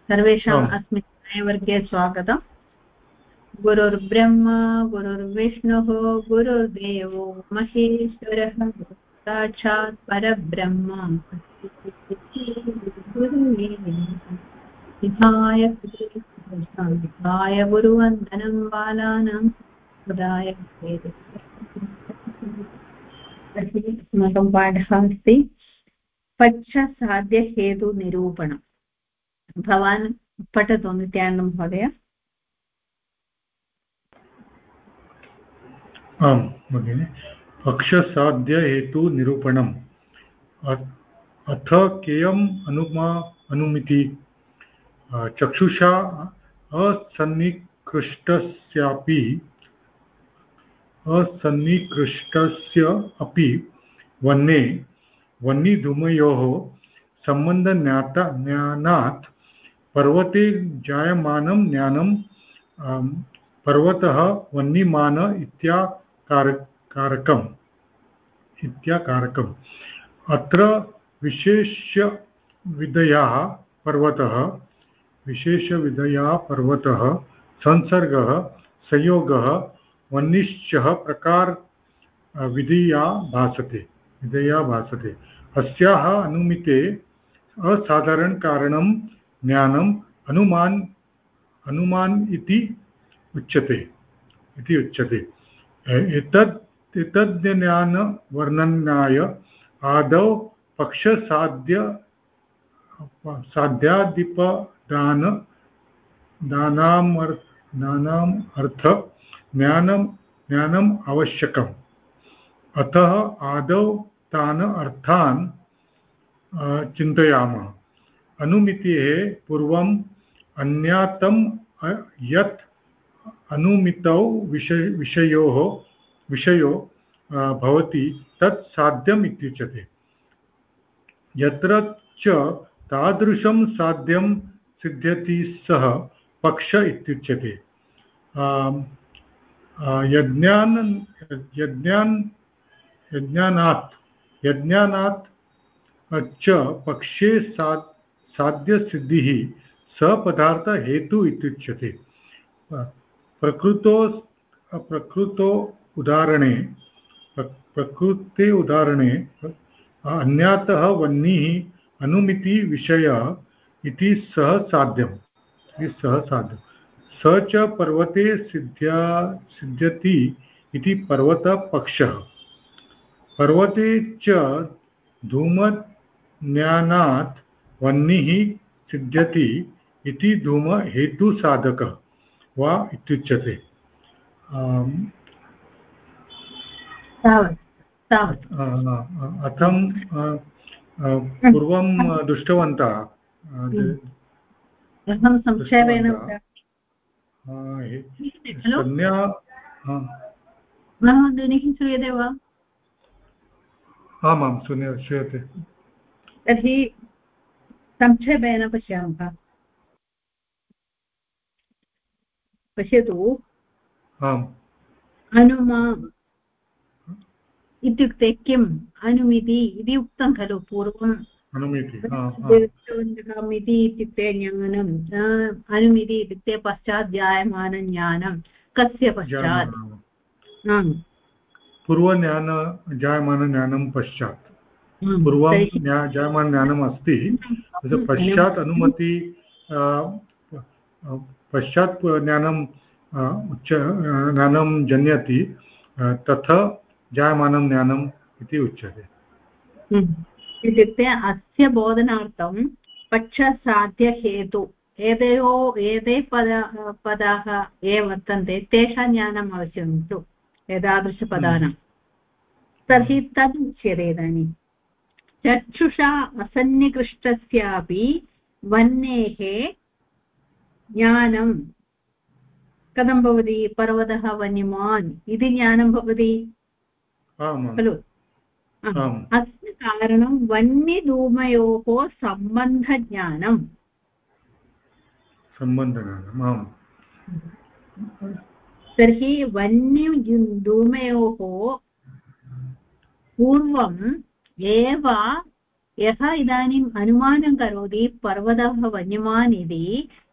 सर्वेषाम् आम् अस्मिन् न्यायवर्गे स्वागतम्। गुरुर्ब्रह्मा गुरुर्विष्णुः गुरुर्देवो महेश्वरः साक्षात् परब्रह्म गुरुवे नमः। विधाय विधाय गुरुवन्दनं बालानां सदाय अस्माकं पाठः अस्ति पक्षसाध्यहेतुनिरूपणम्। भवान् पठतु नित्यानन्द महोदय। आम् भगिनि। पक्षसाध्यहेतुनिरूपणम् अथ केयम् अनुमिति चक्षुषा असन्निकृष्टस्य अपि वह्निधूमयोः सम्बन्धज्ञानात् पर्वते जायमानं ज्ञानं पर्वतः वह्निमान इत्याकारकम्। अत्र विशेषविधया पर्वतः संसर्गः संयोगः वह्निश्च प्रकार विधया भासते। अस्याः अनुमिते असाधारण कारणं ज्ञानम् अनुमान इति उच्यते। एतद्ज्ञानवर्णनाय आदौ दानाम् अर्थ ज्ञानम् आवश्यकम्। अतः आदौ तान् अर्थान् चिन्तयामः। अनुमितेः पूर्वम् अन्यातम् यत् अनुमितौ विषयो भवति तत् साध्यम् इत्युच्यते। यत्र च तादृशं साध्यं सिद्ध्यति सः पक्ष इत्युच्यते। यज्ञानात् च पक्षे साध्यसिद्धिः स पदार्थ हेतु इत्युच्यते। प्रकृते उदाहरणे अन्यतः वह्निः अनुमिति विषय इति सः साध्यम्। स च पर्वते सिद्ध्यति इति पर्वतपक्षः। पर्वते च धूमज्ञानात् वह्निः सिद्ध्यति इति धूमहेतुसाधकः वा इत्युच्यते। अथं पूर्वं दृष्टवन्तः संज्ञा ध्वनिः श्रूयते वा? आमां श्रूयते। तर्हि संक्षेपेण पश्यामः। पश्यतु, अनुमा इत्युक्ते किम्? अनुमिति इति उक्तं खलु पूर्वम्। अनुमिति इत्युक्ते ज्ञानम्, अनुमिति इत्युक्ते पश्चात् जायमानं ज्ञानं। कस्य पश्चात्? पूर्वज्ञान जायमानज्ञानं पश्चात्। पूर्वं जायमानज्ञानम् अस्ति, पश्चात् अनुमति पश्चात् ज्ञानं जनयति, तथा जायमानं ज्ञानम् इति उच्यते। इत्युक्ते अस्य बोधनार्थं पक्षसाध्यहेतु एते पदाः ये वर्तन्ते तेषां ज्ञानम् आवश्यकं खलु एतादृशपदानां। तर्हि तद् उच्यते इदानीं। चक्षुषा असन्निकृष्टस्यापि वह्नेः ज्ञानं कथं भवति? पर्वतः वह्निमान् इति ज्ञानं भवति खलु। अस्य कारणं वह्निधूमयोः सम्बन्धज्ञानम्। तर्हि वह्निधूमयोः पूर्वम् एव यः इदानीम् अनुमानं करोति पर्वतः वन्यमान् इति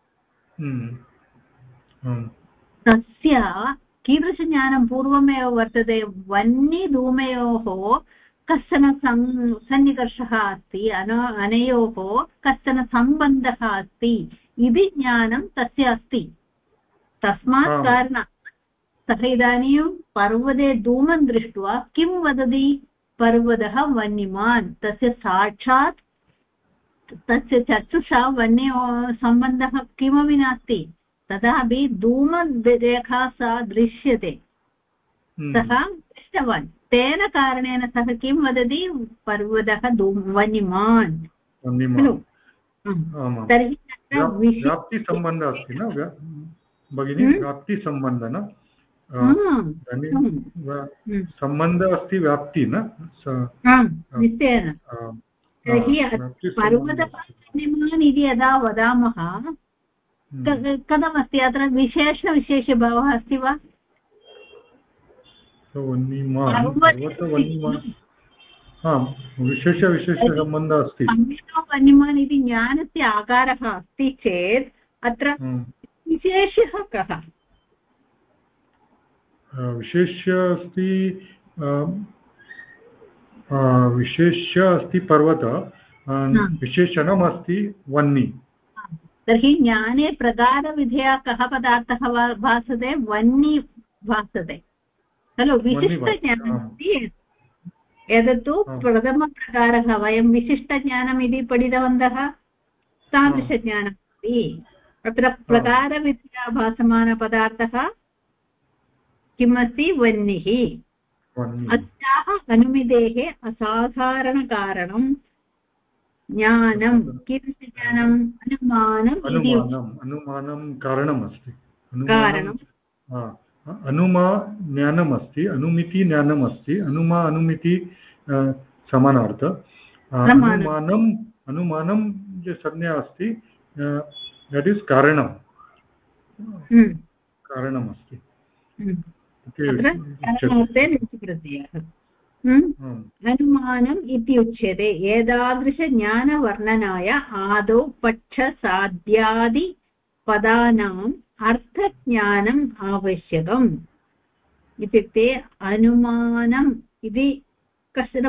तस्य कीदृशज्ञानं पूर्वमेव वर्तते वह्निधूमयोः कश्चन सन्निकर्षः अस्ति अनयोः कश्चन सम्बन्धः अस्ति इति ज्ञानं तस्य अस्ति तस्मात् कारणात् सः इदानीं पर्वते धूमं दृष्ट्वा किं वदति पर्वतः वह्निमान् तस्य साक्षात् तस्य चक्षुषा वह्न्यो सम्बन्धः किमपि नास्ति तथापि धूमरेखा सा दृश्यते सः दृष्टवान् तेन कारणेन सः किं वदति पर्वतः वह्निमान् खलु तर्हि व्याप्तिसम्बन्धः अस्ति न भगिनी व्याप्तिसम्बन्धः न सम्बन्धः अस्ति व्याप्ति न निश्चयेन तर्हि पर्वतः वह्निमान् इति यदा वदामः कथमस्ति अत्र विशेषभावः अस्ति वा विशेषसम्बन्धः अस्ति वह्निमान् इति ज्ञानस्य आकारः अस्ति चेत् अत्र विशेषः कः विशेष्य अस्ति विशेष्य अस्ति पर्वत विशेषणम् अस्ति वह्नि तर्हि ज्ञाने प्रकारविधया कः पदार्थः भासते वह्नि भासते खलु विशिष्टज्ञानमस्ति एतत्तु प्रथमप्रकारः वयं विशिष्टज्ञानम् इति पठितवन्तः तादृशज्ञानमस्ति अत्र प्रकारविधया भासमानपदार्थः किमस्ति वह्निः अस्याः अनुमितेः असाधारणकारणं ज्ञानं कीदृशज्ञानम् अनुमानं कारणमस्ति अनुमा ज्ञानमस्ति अनुमिति ज्ञानमस्ति अनुमिति समानार्थ अनुमानं जो संज्ञा अस्ति दट् इस् कारणमस्ति अनुमानम् इति उच्यते एतादृशज्ञानवर्णनाय आदौ पक्षसाध्यादिपदानाम् अर्थज्ञानम् आवश्यकम् इत्युक्ते अनुमानम् इति कश्चन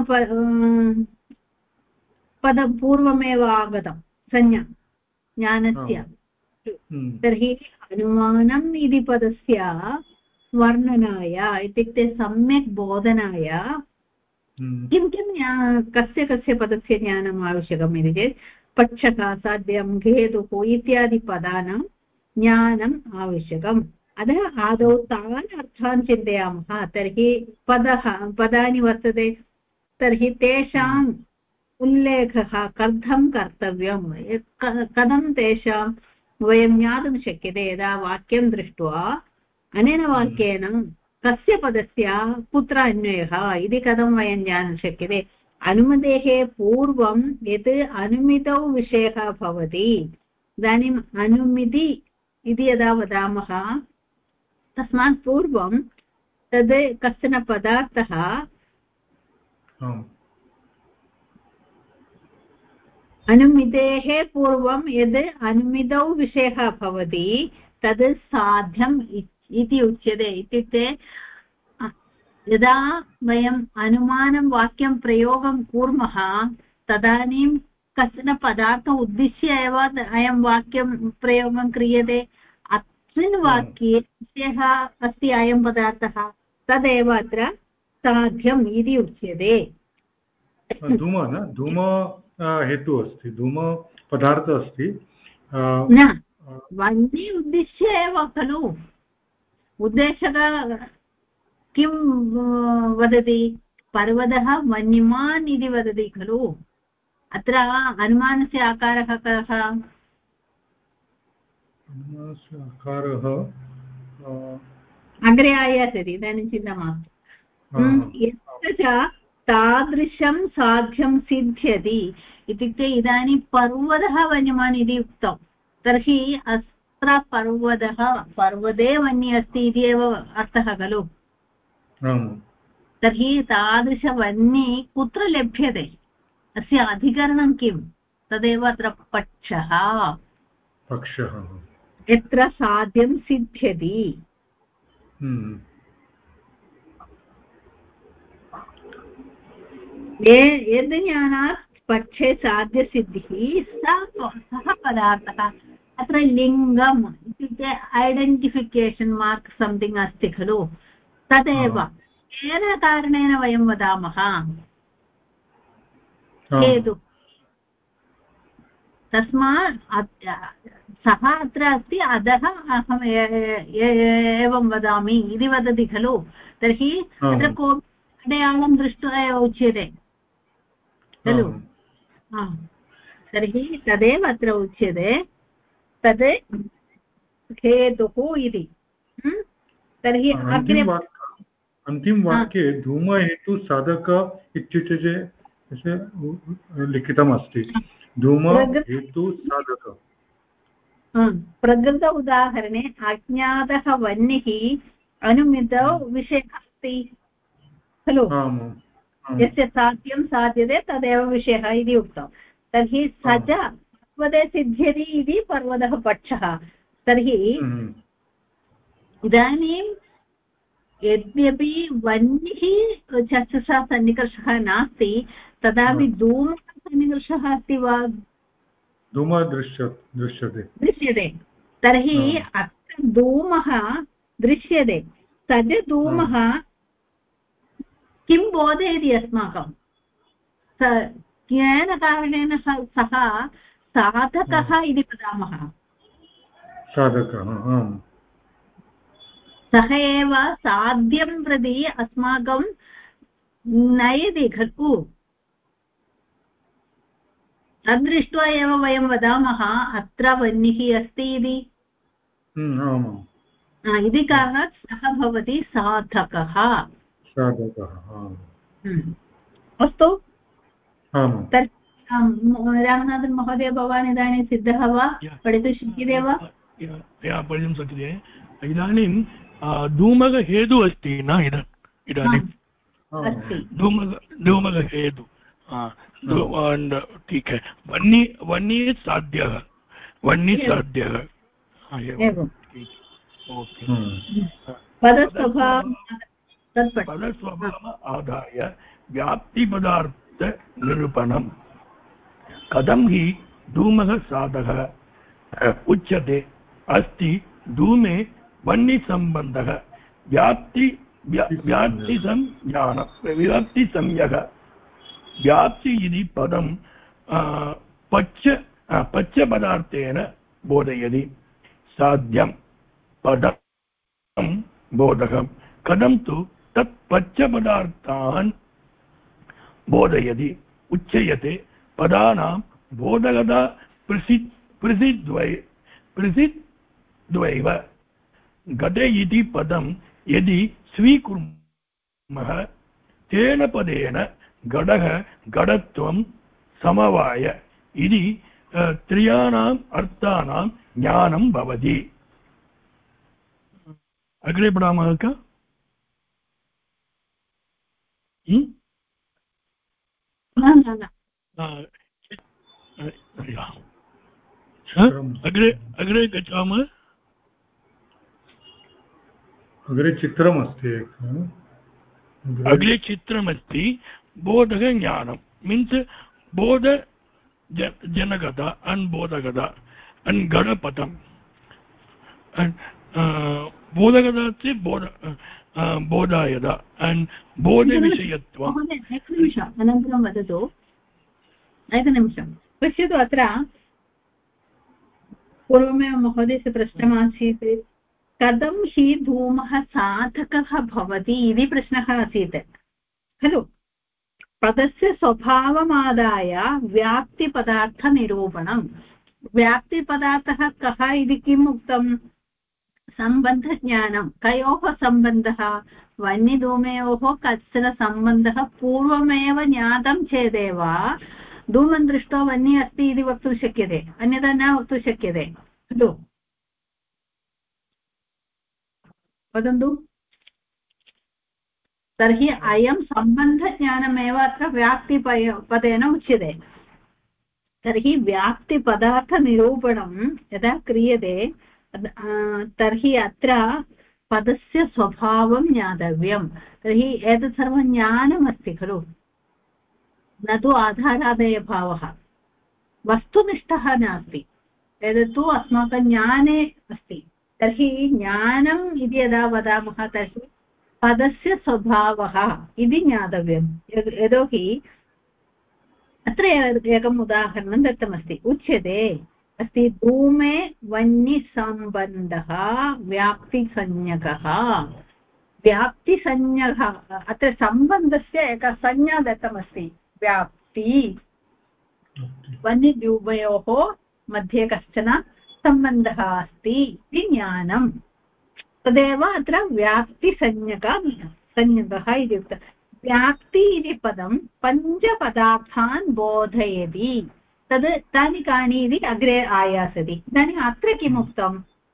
पदं पूर्वमेव आगतं संज्ञा ज्ञानस्य तर्हि अनुमानम् इति पदस्य वर्णनाय इत्युक्ते सम्यक् बोधनाय किं कस्य पदस्य ज्ञानम् आवश्यकम् इति चेत् पक्षः साध्यं हेतुः इत्यादि पदानां ज्ञानम् आवश्यकम् अतः आदौ तान् अर्थान् चिन्तयामः तर्हि पदानि वर्तते तर्हि तेषाम् उल्लेखः कथं कर्तव्यं कथं तेषां वयं ज्ञातुं शक्यते यदा वाक्यं दृष्ट्वा अनेन वाक्येन कस्य पदस्य कुत्र अन्वयः इति कथं वयं ज्ञातुं शक्यते अनुमतेः पूर्वं यत् अनुमितौ विषयः भवति इदानीम् अनुमिति इति यदा वदामः तस्मात् पूर्वं तद् कश्चन पदार्थः अनुमितेः पूर्वं यद् अनुमितौ विषयः भवति तद् साध्यम् इति उच्यते इत्युक्ते यदा वयम् अनुमानं वाक्यं प्रयोगं कुर्मः तदानीं कश्चन पदार्थम् उद्दिश्य एव अयं वाक्यं प्रयोगं क्रियते अस्मिन् वाक्ये विषयः अस्ति अयं पदार्थः तदेव अत्र साध्यम् इति उच्यते धूम हेतु अस्ति धूम पदार्थ अस्ति न वह्नि उद्दिश्य एव खलु उद्देशः किं वदति पर्वतः वह्निमान् इति वदति खलु अत्र अनुमानस्य आकारः कः अग्रे आयास्यति इदानीं चिन्ता मास्तु यत्र च तादृशं साध्यं सिद्ध्यति इत्युक्ते इदानीं पर्वतः वह्निमान् इति उक्तं तर्हि अत्र पर्वते वह्नि अस्ति इति एव अर्थः खलु तर्हि तादृशवह्नि कुत्र लभ्यते अस्य अधिकरणं किं तदेव अत्र पक्षः यत्र साध्यं सिद्ध्यति यद् ज्ञानात् पक्षे साध्यसिद्धिः सः पदार्थः अत्र लिङ्गम् इत्युक्ते ऐडेण्टिफिकेशन् मार्क् संथिङ्ग् अस्ति खलु तदेव केन कारणेन वयं वदामः हेतु तस्मात् सः अत्र अस्ति अतः अहम् एवं वदामि इति वदति खलु तर्हि अत्र कोऽपि अडयाळं दृष्ट्वा एव उच्यते खलु तर्हि तदेव अत्र उच्यते तद् हेतुः इति तर्हि अग्रे अन्तिमवाक्ये धूमहेतु साधक इत्युच्यते लिखितमस्ति धूमहेतु साधक प्रकृत उदाहरणे अज्ञातः वह्निः अनुमितौ विषयः अस्ति खलु यस्य साध्यं साध्यते तदेव विषयः इति उक्तं तर्हि स च पर्वते सिद्ध्यति इति पर्वतः पक्षः तर्हि इदानीं यद्यपि वह्निः चक्षुषा सन्निकर्षः नास्ति तथापि धूमः सन्निकर्षः अस्ति वा धूमः दृश्यते तर्हि अत्र धूमः दृश्यते तद् धूमः किं बोधयति अस्माकं केन कारणेन सः साधकः इति वदामः सः एव साध्यं प्रति अस्माकं नयति खलु तद्दृष्ट्वा एव वयं वदामः अत्र वह्निः अस्ति इति इति कारणात् सः भवति साधकः अस्तु तर्हि रामनाथन् महोदय भवान् इदानीं सिद्धः वा पठितुं शक्यते वा पठितुं शक्यते इदानीं धूमः हेतुः अस्ति न इदानीं धूमः हेतु ठीक है वह्नि साध्यः पदस्वभावम् आदाय व्याप्तिपदार्थनिरूपणं कथं हि धूमः साधकः उच्यते अस्ति धूमे वह्निसम्बन्धः व्याप्तिसंज्ञः व्याप्ति इति पदं पच्यपदार्थेन बोधयति साध्यं पदं बोधकं कथं तु तत् पच्यपदार्थान् बोधयति उच्यते पदानां बोधकता प्रसिद्ध्वैव घटे इति पदं यदि स्वीकुर्मः तेन पदेन घटः घटत्वं समवाय इति त्रयाणाम् अर्थानां ज्ञानं भवति अग्रे पठामः का अग्रे गच्छामः अग्रे चित्रमस्ति बोधक ज्ञानं मीन्स् बोध जनकता अनबोधकता घटपटं बोधकता से बोधायता बोधविषयत्वम् एकनिमिषम् अनन्तरं वदतु एकनिमिषं पश्यतु अत्र पूर्वमेव महोदयस्य प्रश्नमासीत् कथं हि धूमः साधकः भवति इति प्रश्नः आसीत् खलु पदस्य स्वभावमादाय व्याप्तिपदार्थनिरूपणं व्याप्तिपदार्थः कः इति किम् उक्तं सम्बन्धज्ञानं कयोः सम्बन्धः वह्निधूमयोः कश्चन सम्बन्धः पूर्वमेव ज्ञातं चेदेव धूमं दृष्ट्वा वह्नि अस्ति इति वक्तुं शक्यते अन्यथा न वक्तुं शक्यते खलु वदन्तु तर्हि अयं सम्बन्धज्ञानमेव अत्र व्याप्तिपदेन उच्यते। तर्हि व्याप्तिपदार्थनिरूपणं यदा क्रियते तर्हि अत्र पदस्य स्वभावं ज्ञातव्यं। तर्हि एतत् सर्वं ज्ञानमस्ति खलु, न तु आधारादयभावः, वस्तुनिष्ठः नास्ति। एतत्तु अस्माकं ज्ञाने अस्ति। तर्हि ज्ञानम् इति यदा वदामः तर्हि पदस्य स्वभावः इति ज्ञातव्यं। यतोहि अत्र एकम् उदाहरणं दत्तमस्ति। उच्यते अस्ति धूमे वह्निसम्बन्धः व्याप्तिसंज्ञकः। व्याप्तिसंज्ञकः अत्र सम्बन्धस्य एका संज्ञा दत्तमस्ति, व्याप्ति। वह्निद्यूपयोः मध्ये कश्चन सम्बन्धः अस्ति इति ज्ञानं, तदेव अत्र व्याप्तिसंज्ञकः इति उक्तम्। व्याप्ति इति पदं पञ्चपदार्थान् बोधयति। तानि कानि इति अग्रे आयास्यति। इदानीम् अत्र किम् उक्तं?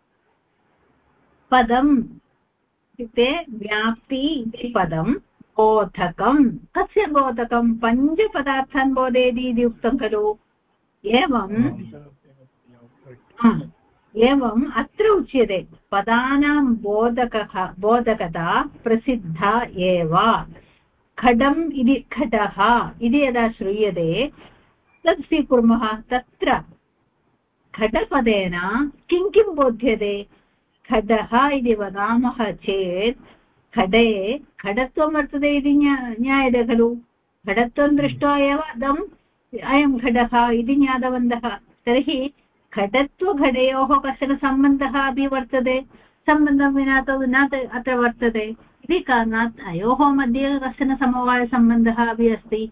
पदम् इत्युक्ते व्याप्ति इति पदं बोधकं। कस्य बोधकं? पञ्चपदार्थान् बोधयति इति उक्तं खलु। एवम् अत्र उच्यते पदानां बोधकता प्रसिद्धा एव। खडम् इति खडः इति यदा श्रूयते तत् स्वीकुर्मः। तत्र खडपदेन किं किं बोध्यते? खडः इति वदामः चेत् खडे खडत्वं वर्तते इति ज्ञायते खलु। खडत्वं दृष्ट्वा एव अयं खडः इति ज्ञातवन्तः। तर्हि खडत्वघटयोः कश्चन सम्बन्धः अपि वर्तते, सम्बन्धं विना तद् न अत्र वर्तते। इति कारणात् अयोः मध्ये कश्चन समवायसम्बन्धः अपि अस्ति।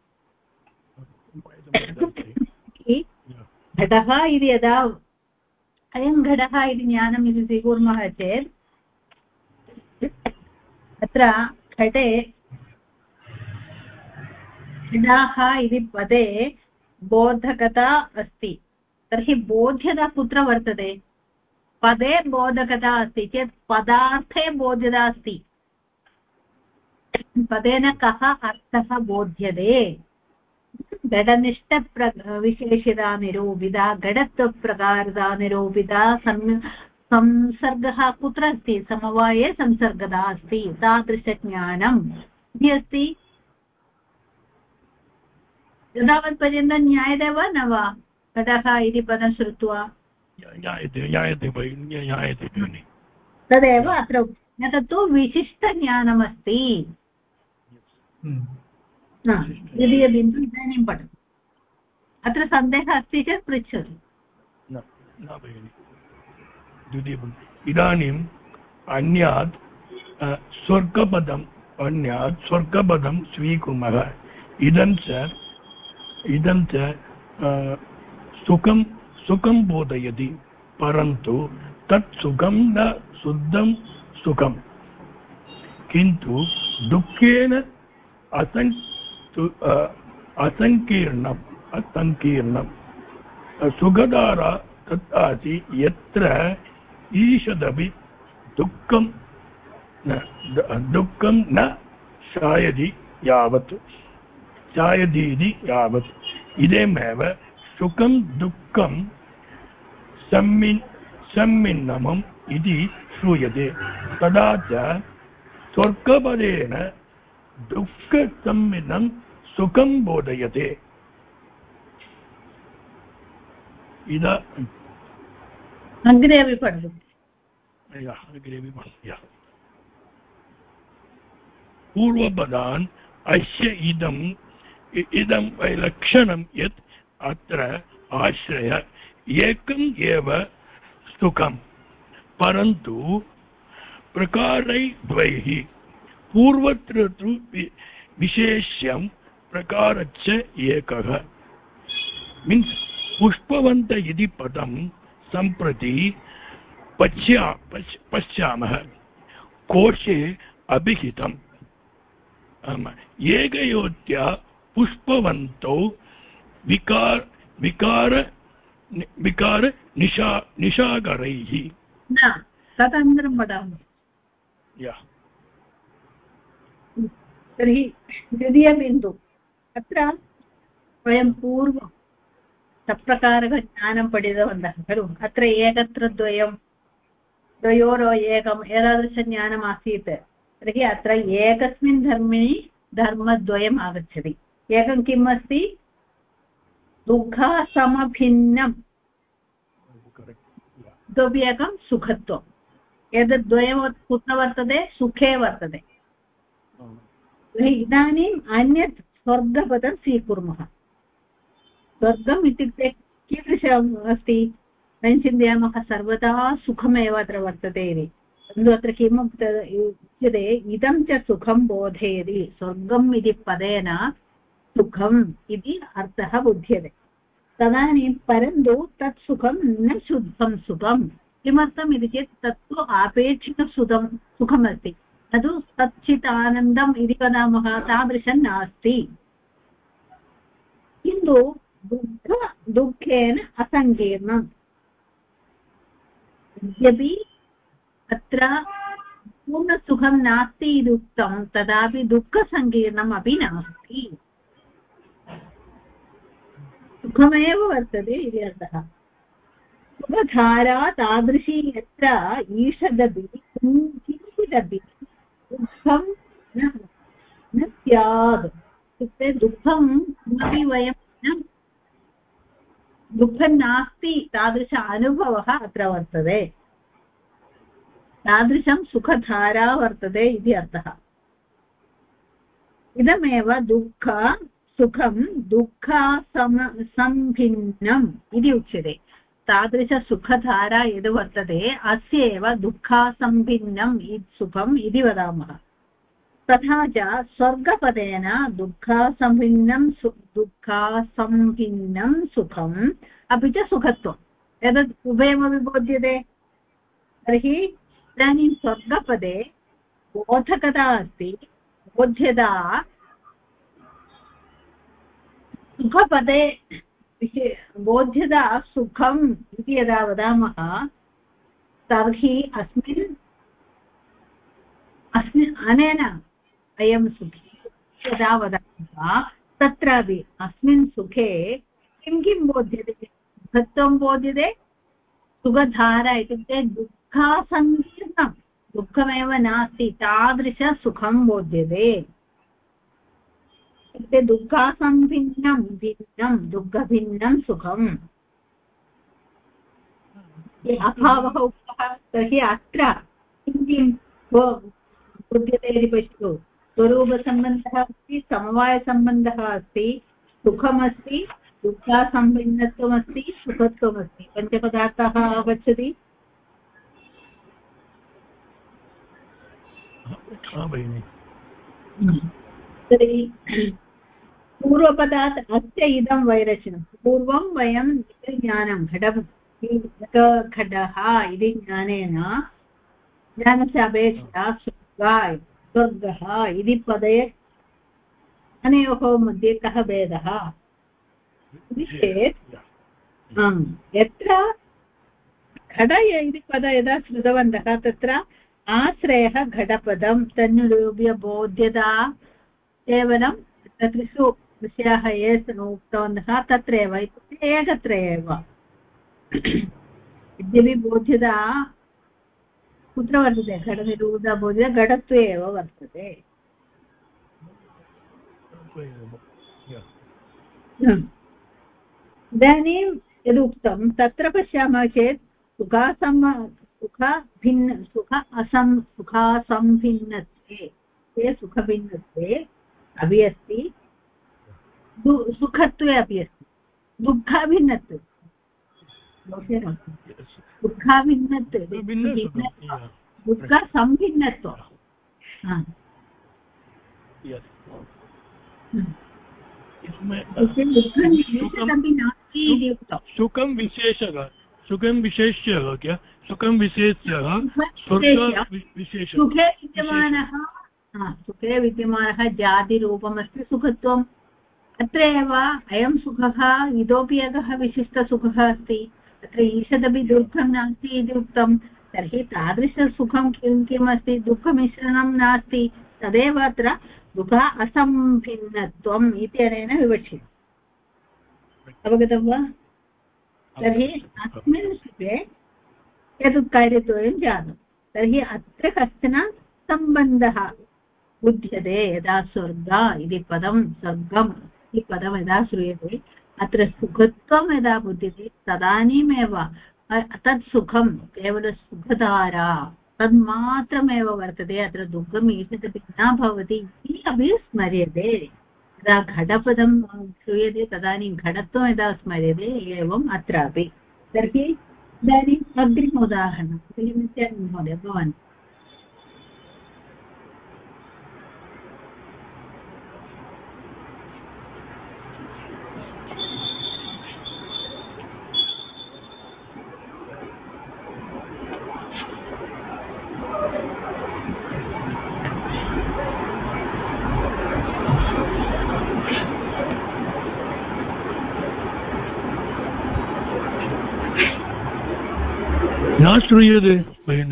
घटः इति यदा अयं घटः इति ज्ञानम् इति स्वीकुर्मः चेत् अत्र घटे घटाः इति पदे बोधकता अस्ति। तर्हि बोध्यता कुत्र वर्तते? पदे बोधकता अस्ति चेत् पदार्थे बोध्यता अस्ति। पदेन कः अर्थः बोध्यते? घटनिष्ठविशेषिता निरूपिता, घटत्वप्रकारता निरूपिता, संसर्गः कुत्र अस्ति? समवाये संसर्गता अस्ति। तादृशज्ञानम् इति अस्ति। एतावत्पर्यन्तं ज्ञायते वा न वा? घटः इति पदं श्रुत्वा तदेव अत्र तत्तु विशिष्टज्ञानमस्ति। द्वितीयबिन्दु इदानीं पठतु। अत्र सन्देहः अस्ति चेत् पृच्छतु। इदानीम् अन्यात् स्वर्गपदं स्वीकुर्मः। इदं च सुखं बोधयति, परन्तु तत् सुखं न शुद्धं सुखं, किन्तु दुःखेन असङ्कीर्णं सुखधारा तत्ताति यत्र ईषदपि दुःखं न शायदि यावत् इदमेव सुखं दुःखं सम्मिन्नमम् इति श्रूयते। तदा च स्वर्गपदेन दुःखसम्मिन्नं सुखं बोधयते। अग्रे पठतु। पूर्वपदान् अस्य इदं लक्षणं यत् अत्र आश्रय एकम् एव सुखं, परन्तु प्रकारैर्द्वैः पूर्वत्र तु विशेष्यं प्रकारच्च एकः। मीन्स् पुष्पवन्त इति पदं सम्प्रति पश्यामः। कोशे अभिहितम् एकयोत्या पुष्पवन्तौ विकार निशाकरैः। तदनन्तरं वदामः। तर्हि द्वितीयबिन्दु अत्र वयं पूर्वं सप्रकारकज्ञानं पठितवन्तः खलु अत्र एकत्र द्वयं द्वयोरो एकम् एतादृशज्ञानम् आसीत् तर्हि अत्र एकस्मिन् धर्मद्वयम् आगच्छति एकं किम् अस्ति दुःखसमभिन्नम् इतोपि एकं सुखत्वम् एतद्द्वयं कुत्र वर्तते सुखे वर्तते इदानीम् अन्यत् स्वर्गपदं स्वीकुर्मः स्वर्गम् इत्युक्ते कीदृशम् अस्ति वयं चिन्तयामः सर्वदा सुखमेव अत्र वर्तते इति परन्तु अत्र किम् उच्यते इदं च सुखं बोधयति स्वर्गम् इति पदेन सुखम् इति अर्थः बुध्यते तदानीं परन्तु तत् सुखं न शुद्धं सुखं किमर्थम् इति चेत् तत्तु आपेक्षिकसुखमस्ति तद् सच्चित् आनन्दम् इति वदामः तादृशं नास्ति किन्तु दुःखेन असङ्कीर्णम् यद्यपि अत्र पूर्णसुखं नास्ति इति उक्तं तदापि दुःखसङ्कीर्णम् अपि नास्ति सुखमेव वर्तते इति अर्थः सुखधारा तादृशी यत्र ईषदपि किञ्चिदपि दुःखं न स्यात् इत्युक्ते दुःखं किमपि वयं न दुःखं नास्ति तादृश अनुभवः अत्र वर्तते तादृशं सुखधारा वर्तते इति अर्थः इदमेव दुःख सुखं दुःखसंभिन्नम् इति उच्यते तादृशसुखधारा यद् वर्तते अस्य एव दुःखसंभिन्नम् सुखम् इति वदामः तथा च स्वर्गपदेन दुःखसंभिन्नं सुखम् अपि च सुखत्वम् एतत् उभयमपि बोध्यते तर्हि इदानीं स्वर्गपदे बोधकता अस्ति बोध्यता सुखपदे बोध्यता सुखम् इति यदा वदामः तर्हि अनेन अयं सुखी यदा वदामः तत्रापि अस्मिन् सुखे किं किं बोध्यते सुखत्वं बोध्यते सुखधारा इत्युक्ते दुःखसङ्कीर्णं दुःखमेव नास्ति तादृशसुखं बोध्यते इत्युक्ते दुःखसंभिन्नं भिन्नं दुःखभिन्नं सुखम् अभावः उक्तः तर्हि अत्र किं किं बोध्यते इति पश्यतु स्वरूपसम्बन्धः अस्ति समवायसम्बन्धः अस्ति सुखमस्ति दुःखसंभिन्नत्वमस्ति सुखत्वमस्ति पञ्चपदार्थाः आगच्छति तर्हि पूर्वपदात् अस्य इदं वैरचनं पूर्वं वयं ज्ञानं घटः इति ज्ञानेन ज्ञानस्य अपेक्षया स्वर्गः इति पदे अनयोः मध्ये कः भेदः इति चेत् यत्र घट इति पदं यदा श्रुतवन्तः तत्र आश्रयः घटपदं तन्निरूप्य बोध्यता केवलं त्रिषु विषयाः ये उक्तवन्तः तत्रैव इत्युक्ते एकत्र एव यद्यपि बोध्यता कुत्र वर्तते घटनिरूपता बोध्यता घटत्वे एव वर्तते इदानीं यदुक्तं तत्र पश्यामः चेत् सुखासंभिन्नत्वे सुखभिन्नत्वे अपि अस्ति सुखत्वे अपि अस्ति दुःखाभिन्नत्वे दुःखसंभिन्नत्वं सुखं विशेषः सुखं विशेष्यः क्या सुखं विशेष्यः सुखे विद्यमानः जातिरूपमस्ति सुखत्वम् अत्र एव अयं सुखः इतोपि एकः विशिष्टसुखः अस्ति अत्र ईषदपि दुःखं नास्ति इति उक्तं तर्हि तादृशसुखं किम् अस्ति दुःखमिश्रणं नास्ति तदेव अत्र सुख असम्भिन्नत्वम् इत्यनेन विवक्ष्यते अवगतं वा तर्हि अस्मिन् सुखे एतत् कार्यद्वयं जातं तर्हि अत्र कश्चन सम्बन्धः बुध्यते यदा स्वर्ग इति पदं स्वर्गम् इति पदं यदा श्रूयते अत्र सुखत्वं यदा बुध्यते तदानीमेव तत् सुखं केवलं सुखधारा तन्मात्रमेव वर्तते अत्र दुःखम् ईषदपि न भवति इति अपि स्मर्यते यदा घटपदं श्रूयते तदानीं घटत्वं यदा स्मर्यते एवम् अत्रापि तर्हि इदानीम् अग्रिमोदाहरणं महोदय भवान् न श्रूयते भगिनि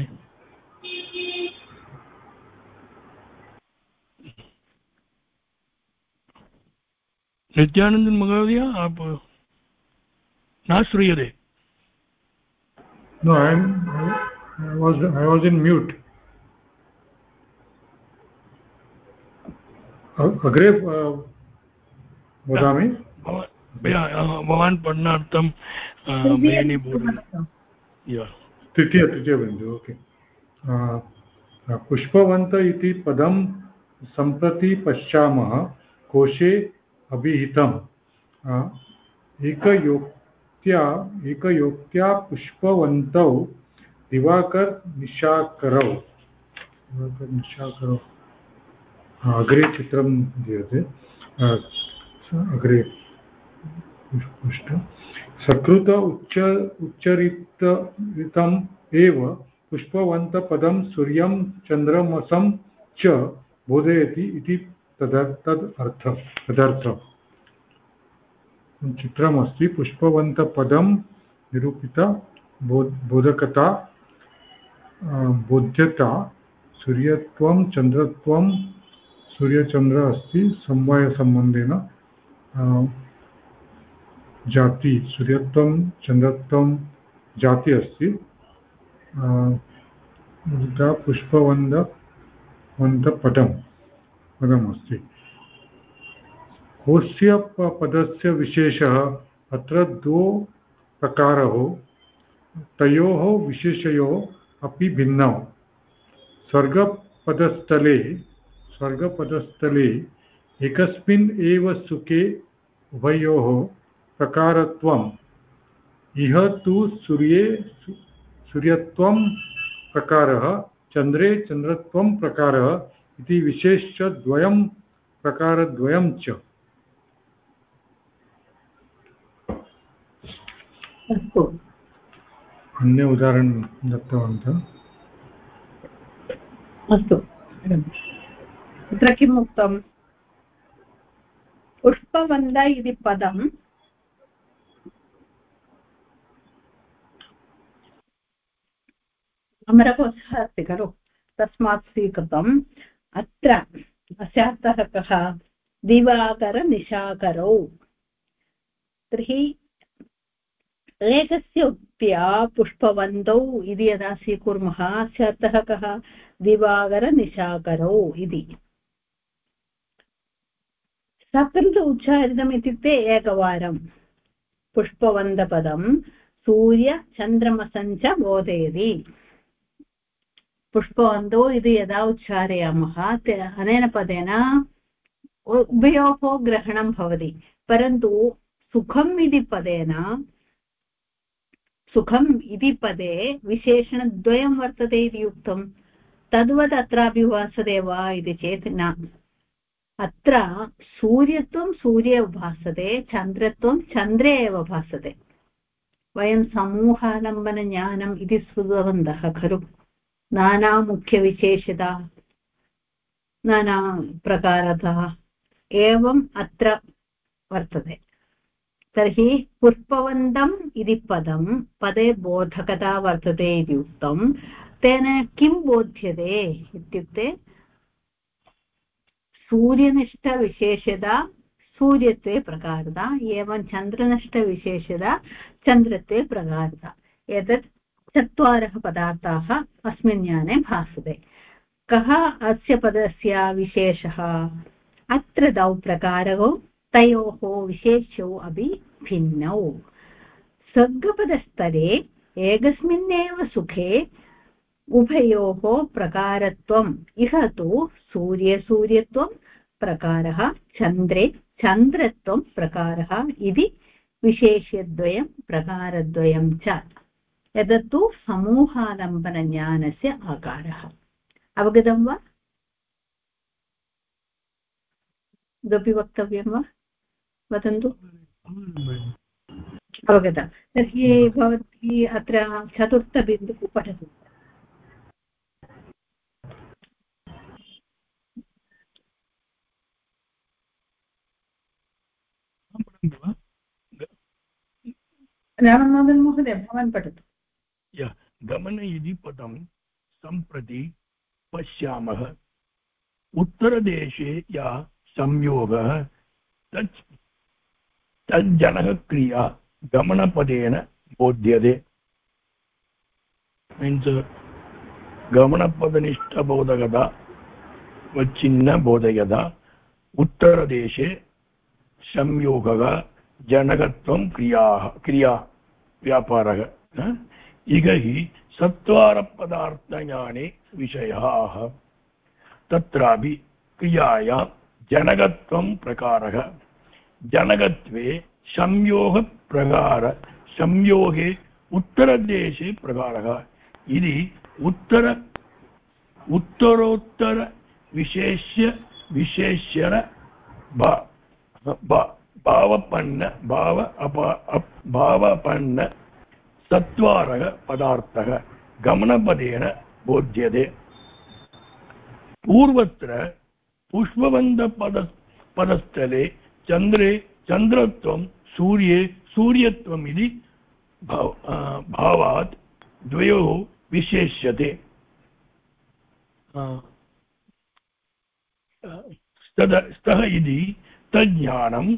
नित्यानंदन महोदय आप न श्रूयते No, I was in mute. अग्रे वदामि भवान् पठनार्थं भगिनी बोधयति तृतीयबिन्दु ओके पुष्पवन्त इति पदं सम्प्रति पश्यामः कोशे अभिहितम् एकयोक्त्या पुष्पवन्तौ दिवाकर निशाकरौ अग्रे चित्रं दीयते अग्रे सकृत उच्चरितम् एव पुष्पवन्तपदं सूर्यं चन्द्रमसं च बोधयति इति तदर्थम् चित्रमस्ति पुष्पवन्तपदं निरूपिता बोधकता बोध्यता सूर्यत्वं चन्द्रत्वं सूर्यचन्द्र अस्ति समवायसम्बन्धेन जाति सूर्यत्वं चन्द्रत्वं जाति अस्ति पदमस्ति कोस्य पदस्य विशेषः अत्र द्वौ प्रकारौ तयोः विशेषयोः अपि भिन्नौ स्वर्गपदस्थले एकस्मिन् एव सुखे उभयोः प्रकारत्वम् इह तु सूर्ये सूर्यत्वं प्रकारः चन्द्रे चन्द्रत्वं प्रकारः इति विशेषद्वयं प्रकारद्वयं च अस्तु अन्य उदाहरणं दत्तवन्तः अस्तु तत्र किम् उक्तं पुष्पवन्त इति पदं अमरकोशः अस्ति खलु तस्मात् स्वीकृतम् अत्र अस्य अर्थः कः दिवाकरनिशाकरौ तर्हि एकस्य उक्त्या पुष्पवन्तौ इति यदा स्वीकुर्मः अस्य अर्थः कः दिवाकरनिशाकरौ इति सकृत उच्चारितम् इत्युक्ते एकवारं पुष्पवन्तपदं सूर्यचन्द्रमसञ्च बोधयति पुष्पवन्तौ इति यदा उच्चारयामः अनेन पदेन उभयोः ग्रहणं भवति परन्तु सुखम् इति पदेन सुखम् इति पदे विशेषणद्वयं वर्तते इति उक्तं तद्वत् अत्रापि भासते वा इति चेत् न अत्र सूर्यत्वं सूर्ये भासते चन्द्रत्वं चन्द्रे एव भासते वयं समूहालम्बनज्ञानम् इति श्रुतवन्तः खलु नानामुख्यविशेषता नानाप्रकारतः एवम् अत्र वर्तते तर्हि पुष्पवन्तम् इति पदं पदे बोधकता वर्तते इति उक्तं तेन किं बोध्यते इत्युक्ते सूर्यनिष्ठविशेषता सूर्यत्वे प्रकारता एवं चन्द्रनिष्ठविशेषता चन्द्रत्वे प्रकारता एतत् चत्वारः पदार्थाः अस्मिन् ज्ञाने भासते कः अस्य पदस्य विशेषः अत्र द्वौ प्रकारौ तयोः विशेषौ अपि भिन्नौ सर्गपदस्तरे एकस्मिन्नेव सुखे उभयोः प्रकारत्वम् इह तु सूर्यसूर्यत्वं प्रकारः चन्द्रे चन्द्रत्वं प्रकारः इति विशेष्यद्वयं प्रकारद्वयं च एतत्तु समूहालम्बनज्ञानस्य आकारः अवगतं वा इतोपि वक्तव्यं वा वदन्तु अवगतं तर्हि भवती अत्र चतुर्थबिन्दुः पठतु रामनाथन् महोदय भवान् पठतु गमन इति पदं सम्प्रति पश्यामः उत्तरदेशे या संयोगः तज्जनः क्रिया गमनपदेन बोध्यते मीन्स् गमनपदनिष्ठबोधकता वच्चिन्नबोधयता उत्तरदेशे संयोगः जनकत्वं क्रिया व्यापारः इह हि सत्वारपदार्थज्ञाने विषयाः तत्रापि क्रियायां जनकत्वं प्रकारः जनकत्वे संयोगे उत्तरदेशे प्रकारः इति उत्तरोत्तर विशेष्य भावपन्न सत्वारः पदार्थः गमनपदेन बोध्यते पूर्वत्र पुष्पबन्धपदस्थले चन्द्रे चन्द्रत्वं सूर्ये सूर्यत्वम् इति भावात् द्वयोः विशेष्यते स्तः इति तज्ज्ञानम्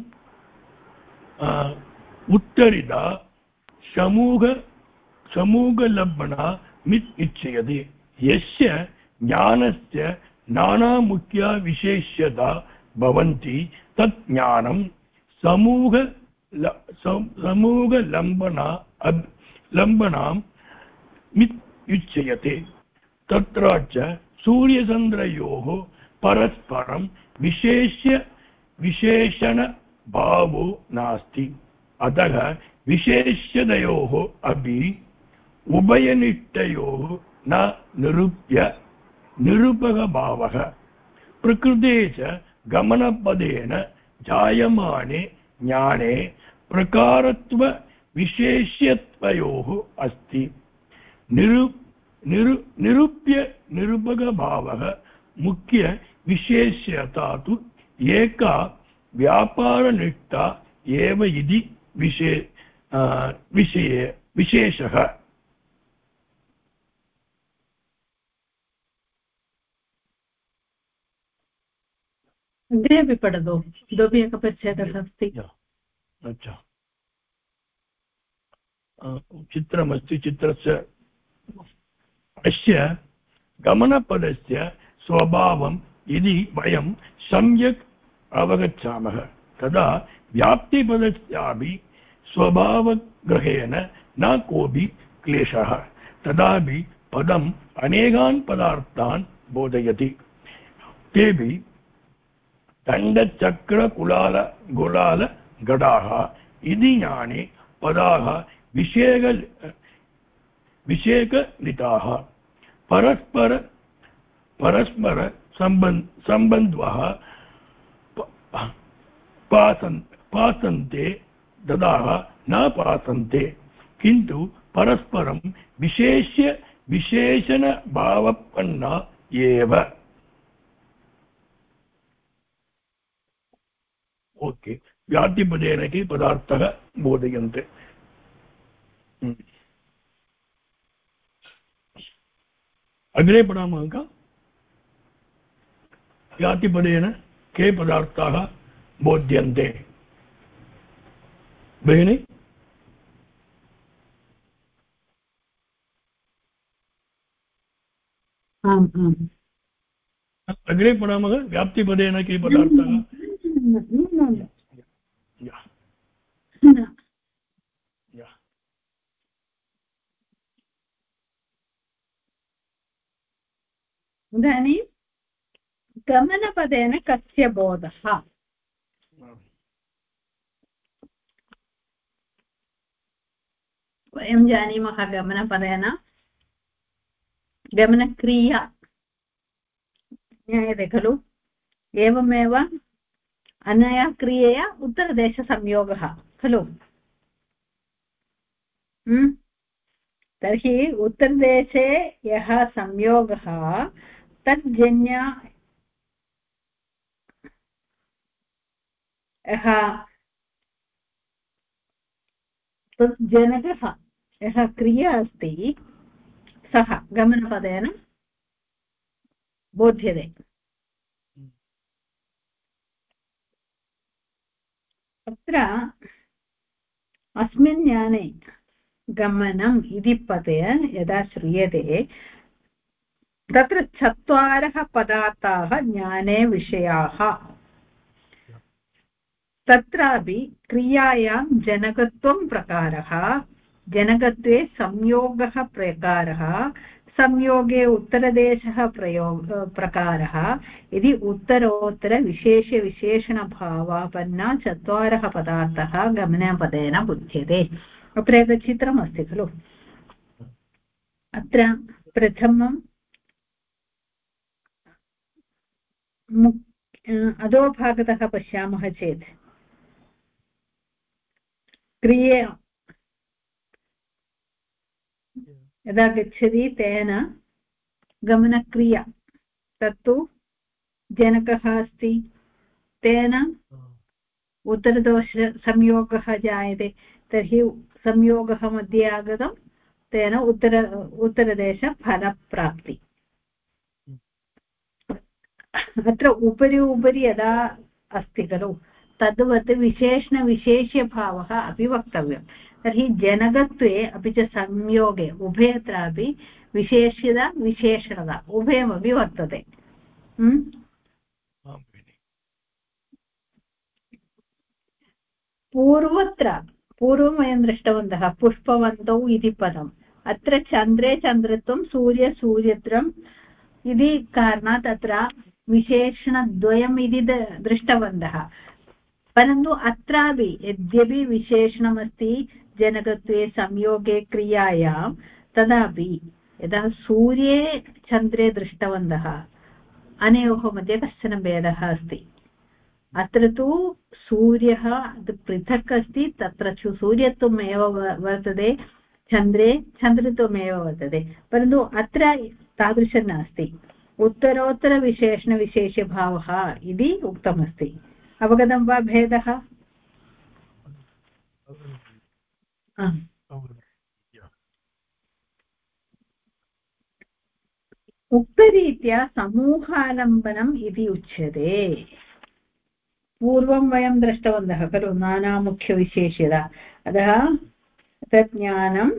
उत्तरिता समूहलब्धना मित् इच्छयते यस्य ज्ञानस्य नानामुख्या विशेष्यता भवन्ति तत् ज्ञानं समूहलम्बनां मित् उच्यते तत्र च सूर्यचन्द्रयोः परस्परं विशेषणभावो नास्ति अतः विशेष्यतयोः अपि उभयनिष्ठयोः न निरूपकभावः प्रकृते च गमनपदेन जायमाने ज्ञाने प्रकारत्वविशेष्यत्वयोः अस्ति निरूपकभावः मुख्य विशेष्यता तु एका व्यापारनिष्ठा एव इति विशेषः अग्रे पठतु इतोपि एकः परिच्छेदः अस्ति अच्छा चित्रमस्ति चित्रस्य अस्य गमनपदस्य स्वभावं यदि वयं सम्यक् अवगच्छामः तदा व्याप्तिपदस्यापि स्वभावग्रहेण न कोऽपि क्लेशः तदापि पदम् अनेकान् पदार्थान् बोधयति तेऽपि दण्डचक्रकुलालगोलालगडाः इति ज्ञाने पदाः विषेकलिताः परस्पर सम्बन्धः पासन्ते ददाः न पासन्ते किन्तु परस्परं विशेषणभावपन्ना एव ओके व्याप्तिपदेन हि पदार्थः बोधयन्ते अग्रे पठामः का व्याप्तिपदेन के पदार्थाः बोध्यन्ते? भगिनि, आम् आम् अग्रे पठामः। व्याप्तिपदेन के पदार्थाः? इदानीं गमनपदेन कस्य बोधः? वयं जानीमः गमनपदेन गमनक्रिया ज्ञायते खलु। एवमेव अनया क्रियया उत्तरदेशसंयोगः खलु। तर्हि उत्तरदेशे यः संयोगः तज्जन्य यः तज्जनकः यः क्रिया अस्ति सः गमनपदेन बोध्यते। अत्र अस्मिन् ज्ञाने गमनम् इति पदे यदा श्रूयते तत्र चत्वारः पदार्थाः ज्ञाने विषयाः। तत्रापि क्रियायां जनकत्वं प्रकारः, जनकत्वे संयोगः प्रकारः, संयोगे उत्तरदेशः प्रकारः इति उत्तरोत्तरविशेषविशेषणभावापन्ना चत्वारः पदार्थाः गमनपदेन बुध्यते। अत्र एकं चित्रम् अस्ति खलु। अत्र प्रथमं अधोभागतः पश्यामः चेत् क्रिये यदा गच्छति तेन गमनक्रिया तत्तु जनकः अस्ति, तेन उत्तरदोष संयोगः जायते। तर्हि संयोगः मध्ये आगतं, तेन उत्तरदेशफलप्राप्ति। अत्र उपरि यदा अस्ति खलु तद्वत् विशेषणविशेष्यभावः अपि वक्तव्यं। तर्हि जनकत्वे अपि च संयोगे उभयत्रापि विशेष्यता विशेषणता उभयमपि वर्तते। पूर्वं वयं दृष्टवन्तः पुष्पवन्तौ इति पदम्। अत्र चन्द्रे चन्द्रत्वं सूर्यसूर्यत्वम् इति कारणात् अत्र विशेषणद्वयम् इति दृष्टवन्तः। परन्तु अत्रापि यद्यपि विशेषणमस्ति जनकत्वे संयोगे क्रियायां, तदापि यदा सूर्ये चन्द्रे दृष्टवन्तः अनयोः मध्ये कश्चन भेदः अस्ति। अत्र तु सूर्यः पृथक् अस्ति, तत्र सूर्यत्वमेव वर्तते, चन्द्रे चन्द्रत्वमेव वर्तते। परन्तु अत्र तादृशं नास्ति, उत्तरोत्तरविशेषणविशेष्यभावः इति उक्तमस्ति। अवगतं वा भेदः? उक्तरीत्या समूहालम्बनम् इति उच्यते। पूर्वं वयं दृष्टवन्तः खलु नानामुख्यविशेष्यता। अतः तत् ज्ञानं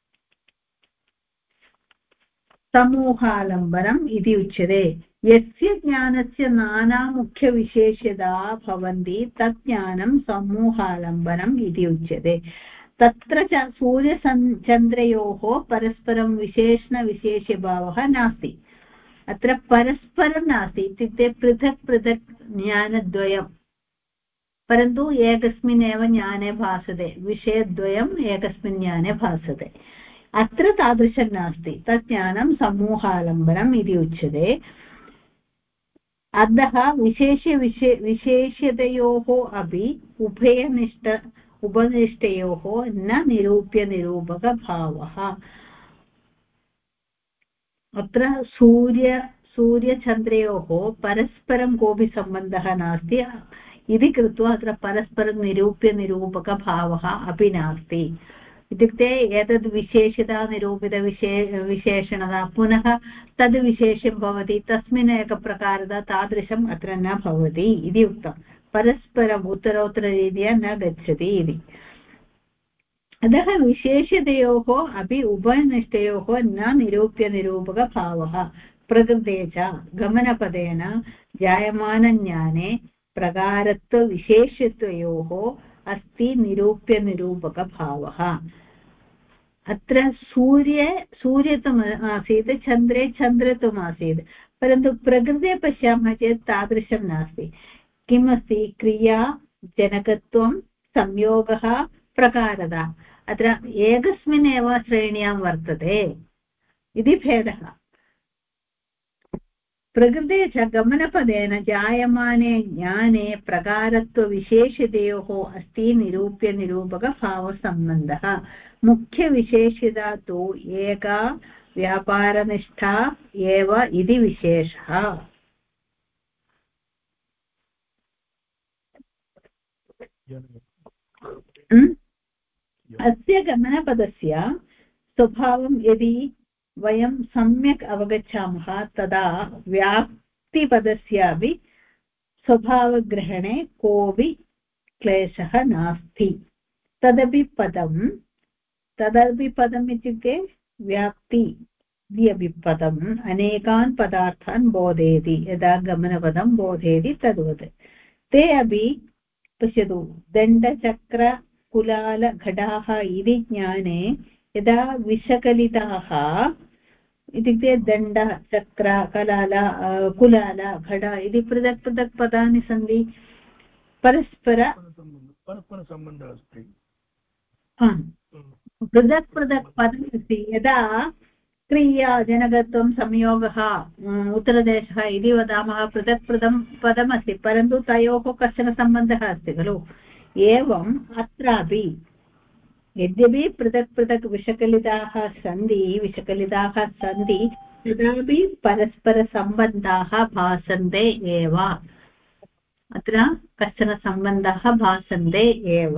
समूहालम्बनम् इति उच्यते। यस्य ज्ञानस्य नानामुख्यविशेष्यता भवन्ति तत् ज्ञानं समूहालम्बनम् इति उच्यते। तत्र च सूर्यचन्द्रयोः परस्परं विशेषणविशेष्यभावः नास्ति। अत्र परस्परं नास्ति इत्युक्ते पृथक् पृथक् ज्ञानद्वयं, परन्तु एकस्मिन् एव ज्ञाने भासते, विषयद्वयम् एकस्मिन् ज्ञाने भासते। अत्र तादृशं नास्ति, तत् ज्ञानं समूहालम्बनम् इति उच्यते। अतः विशेष्यतयोः अपि उपनिष्ठयोः न निरूप्यनिरूपकभावः। अत्र सूर्यचन्द्रयोः परस्परं कोऽपि सम्बन्धः नास्ति इति कृत्वा अत्र परस्परं निरूप्यनिरूपकभावः अपि नास्ति। इत्युक्ते एतद् विशेषणता पुनः तद् विशेषं भवति तस्मिन् एकप्रकारः तादृशम् अत्र न भवति इति उक्तं परस्परम् उत्तरोत्तररीत्या न गच्छति इति अतः विशेषतयोः अपि उभयनिष्ठयोः न निरूप्यनिरूपकभावः प्रकृते च गमनपदेन जायमानज्ञाने प्रकारत्वविशेषत्वयोः अस्ति निरूप्यनिरूपकभावः अत्र सूर्यत्वम् आसीत् चन्द्रे चन्द्रत्वम् आसीत् परन्तु प्रकृते पश्यामः चेत् तादृशं नास्ति किमस्ति क्रिया जनकत्वं संयोगः प्रकारः अत्र एकस्मिन् एव श्रेण्यां वर्तते इति भेदः प्रकृते च गमनपदेन जायमाने ज्ञाने प्रकारत्वविशेषतयोः अस्ति निरूप्यनिरूपकभावसम्बन्धः मुख्यविशेषता तु एका व्यापारनिष्ठा एव इति विशेषः अस्य गमनपदस्य स्वभावं यदि वयं सम्यक् अवगच्छामः तदा व्याप्तिपदस्यापि स्वभावग्रहणे कोऽपि क्लेशः नास्ति तदपि पदम् इत्युक्ते व्याप्ति अपि पदम् अनेकान् पदार्थान् बोधयति यदा गमनपदं बोधयति तद्वत् ते अपि पश्यतु दण्डचक्रकुलालघटाः इति ज्ञाने यदा विषकलिताः इत्युक्ते दण्ड चक्र कलाल कुलाल घट इति पृथक् पृथक् पदानि सन्ति परस्परसम्बन्धः अस्ति पृथक् पृथक् पदम् अस्ति यदा क्रिया जनकत्वं संयोगः उत्तरदेशः इति वदामः पृथक् पदमस्ति परन्तु तयोः कश्चन सम्बन्धः अस्ति खलु एवम् अत्रापि यद्यपि पृथक् पृथक् विषकलिताः सन्ति तदापि परस्परसम्बन्धाः भासन्ते एव अत्र कश्चन सम्बन्धाः भासन्ते एव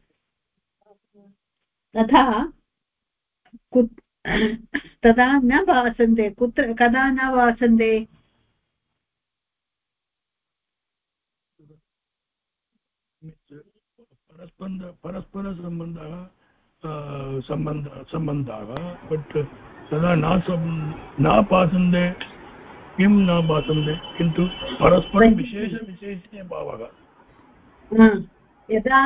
तदा न भासन्ते कदा न भासन्ते परस्परसम्बन्धः सम्बन्धाः बट् तदा न भासन्ते किं न भासन्ते किन्तु परस्परं विशेषे भावः यदा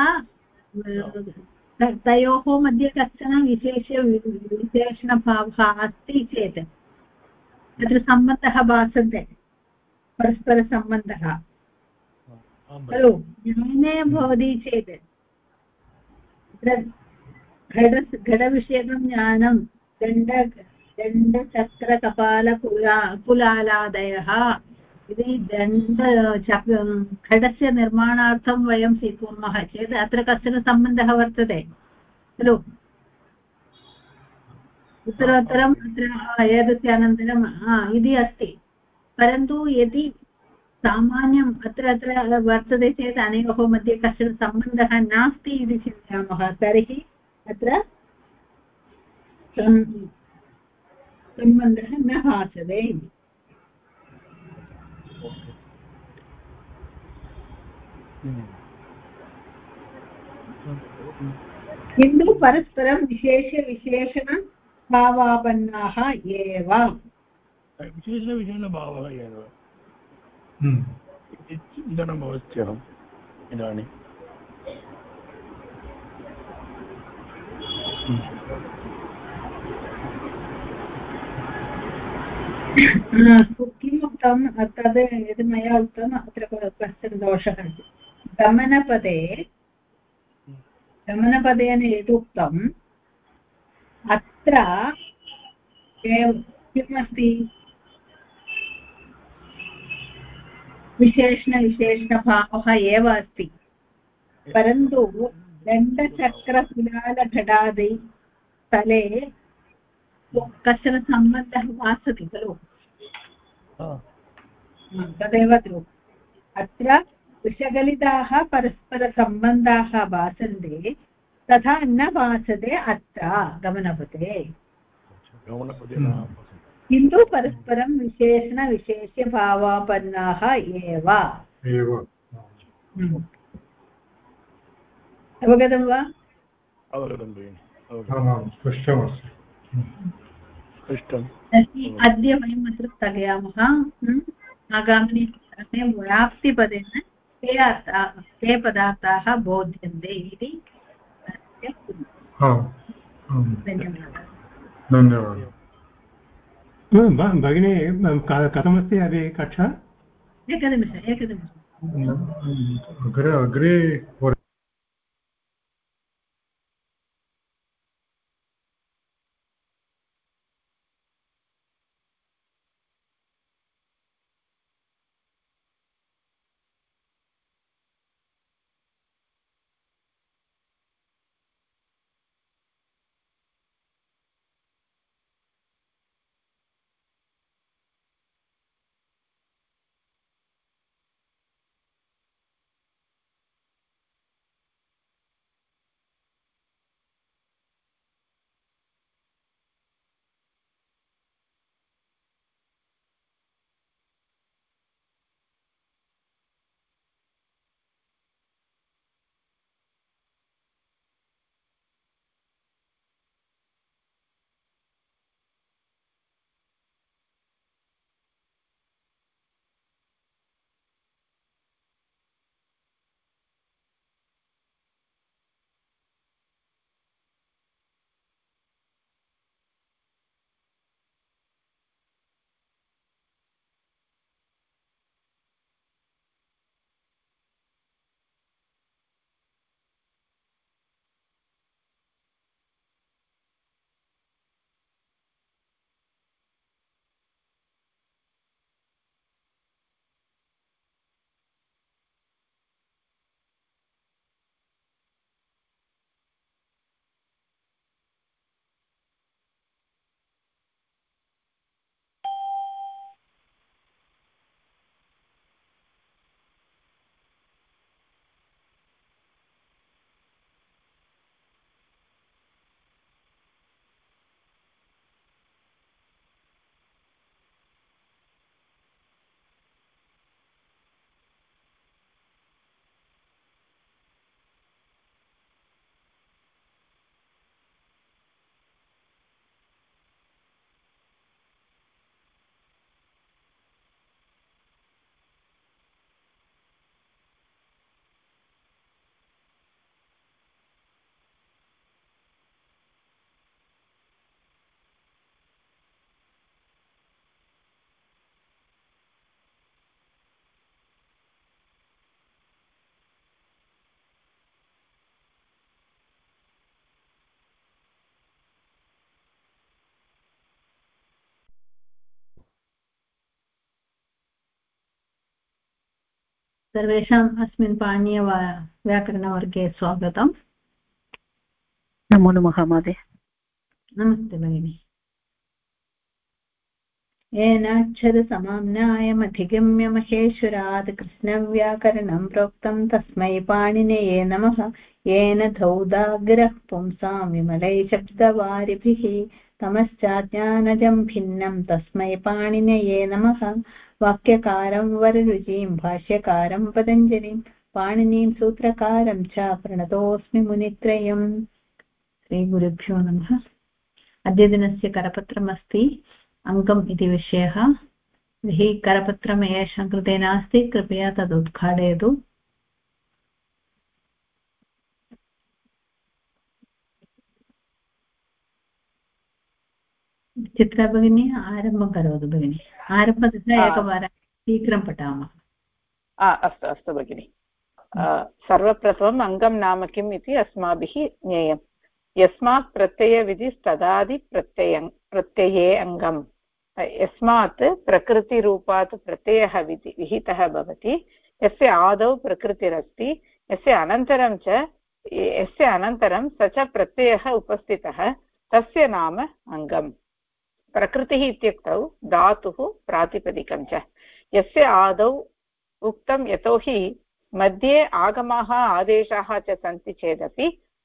तयोः मध्ये कश्चन विशेषणभावः अस्ति चेत् तत्र सम्बन्धः भासन्ते परस्परसम्बन्धः खलु ज्ञाने भवति चेत् घटविषयकं ज्ञानं दण्डचक्रकपालकुलालादयः इति घटस्य निर्माणार्थं वयं स्वीकुर्मः चेत् अत्र कश्चन सम्बन्धः वर्तते खलु उत्तरोत्तरम् अत्र एतस्य अनन्तरम् इति अस्ति परन्तु यदि सामान्यम् अत्र वर्तते चेत् अनयोः मध्ये कश्चन सम्बन्धः नास्ति इति चिन्तयामः तर्हि अत्र सम्बन्धः न भासते किन्तु परस्परं विशेषविशेषणभावापन्नाः एव विशेषविशेषभावः एव चिन्तनम् आवश्यकम् इदानीं किमुक्तं तद् यद् मया उक्तम् अत्र कश्चन दोषः अस्ति गमनपदेन यदुक्तम् अत्र किमस्ति विशेषणभावः एव अस्ति परन्तु दण्डचक्रकुलालघटादि स्थले कश्चन सम्बन्धः भासते खलु तदेव अत्र विषगलिताः परस्परसम्बन्धाः भासन्ते तथा न भासते अत्र गमनपदे किन्तु परस्परं विशेषणविशेष्यभावापन्नाः एव। अवगतं वा? अवगतं भगिनि। अद्य वयम् अत्र स्थगयामः। आगामिनि व्याप्तिपदेन ते पदार्थाः बोध्यन्ते इति धन्यवादः भगिनी। कथमस्ति अरे कक्षा? एकनिमिषम् अग्रे सर्वेषाम् अस्मिन् पाणिनीयव्याकरणवर्गे स्वागतम्। नमो नमः महोदय। नमस्ते भगिनि। येनाक्षरसमाम्नायमधिगम्य महेश्वरात् कृष्णव्याकरणं प्रोक्तं तस्मै पाणिनये नमः। येन धौदाग्रः पुंसां विमलै शब्दवारिभिः तमश्चाज्ञानजं भिन्नं तस्मै पाणिनये नमः। वाक्यकारं वररुचिं भाष्यकारं पतञ्जलिं पाणिनीं सूत्रकारं च प्रणतोऽस्मि मुनित्रयम्। श्रीगुरुभ्यो नमः। अद्य दिनस्य करपत्रमस्ति अङ्कम् इति विषयः। हि करपत्रम् येषां कृते नास्ति कृपया तद् उद्घाटयतु। चित्रा भगिनी आरम्भं करोतु भगिनि। आरम्भतः एकवारं शीघ्रं पठामः। अस्तु अस्तु भगिनि। सर्वप्रथमम् अङ्गं नाम किम् इति अस्माभिः ज्ञेयम्। यस्मात् प्रत्ययविधिस्तदादि प्रत्यये अङ्गम्। यस्मात् प्रकृतिरूपात् प्रत्ययः विहितः भवति, यस्य आदौ प्रकृतिरस्ति, यस्य अनन्तरं स च प्रत्ययः उपस्थितः, तस्य नाम अङ्गम्। प्रकृतिः इत्युक्तौ धातुः प्रातिपदिकं च। यस्य आदौ उक्तं यतोहि मध्ये आगमाः आदेशाः च सन्ति चेदपि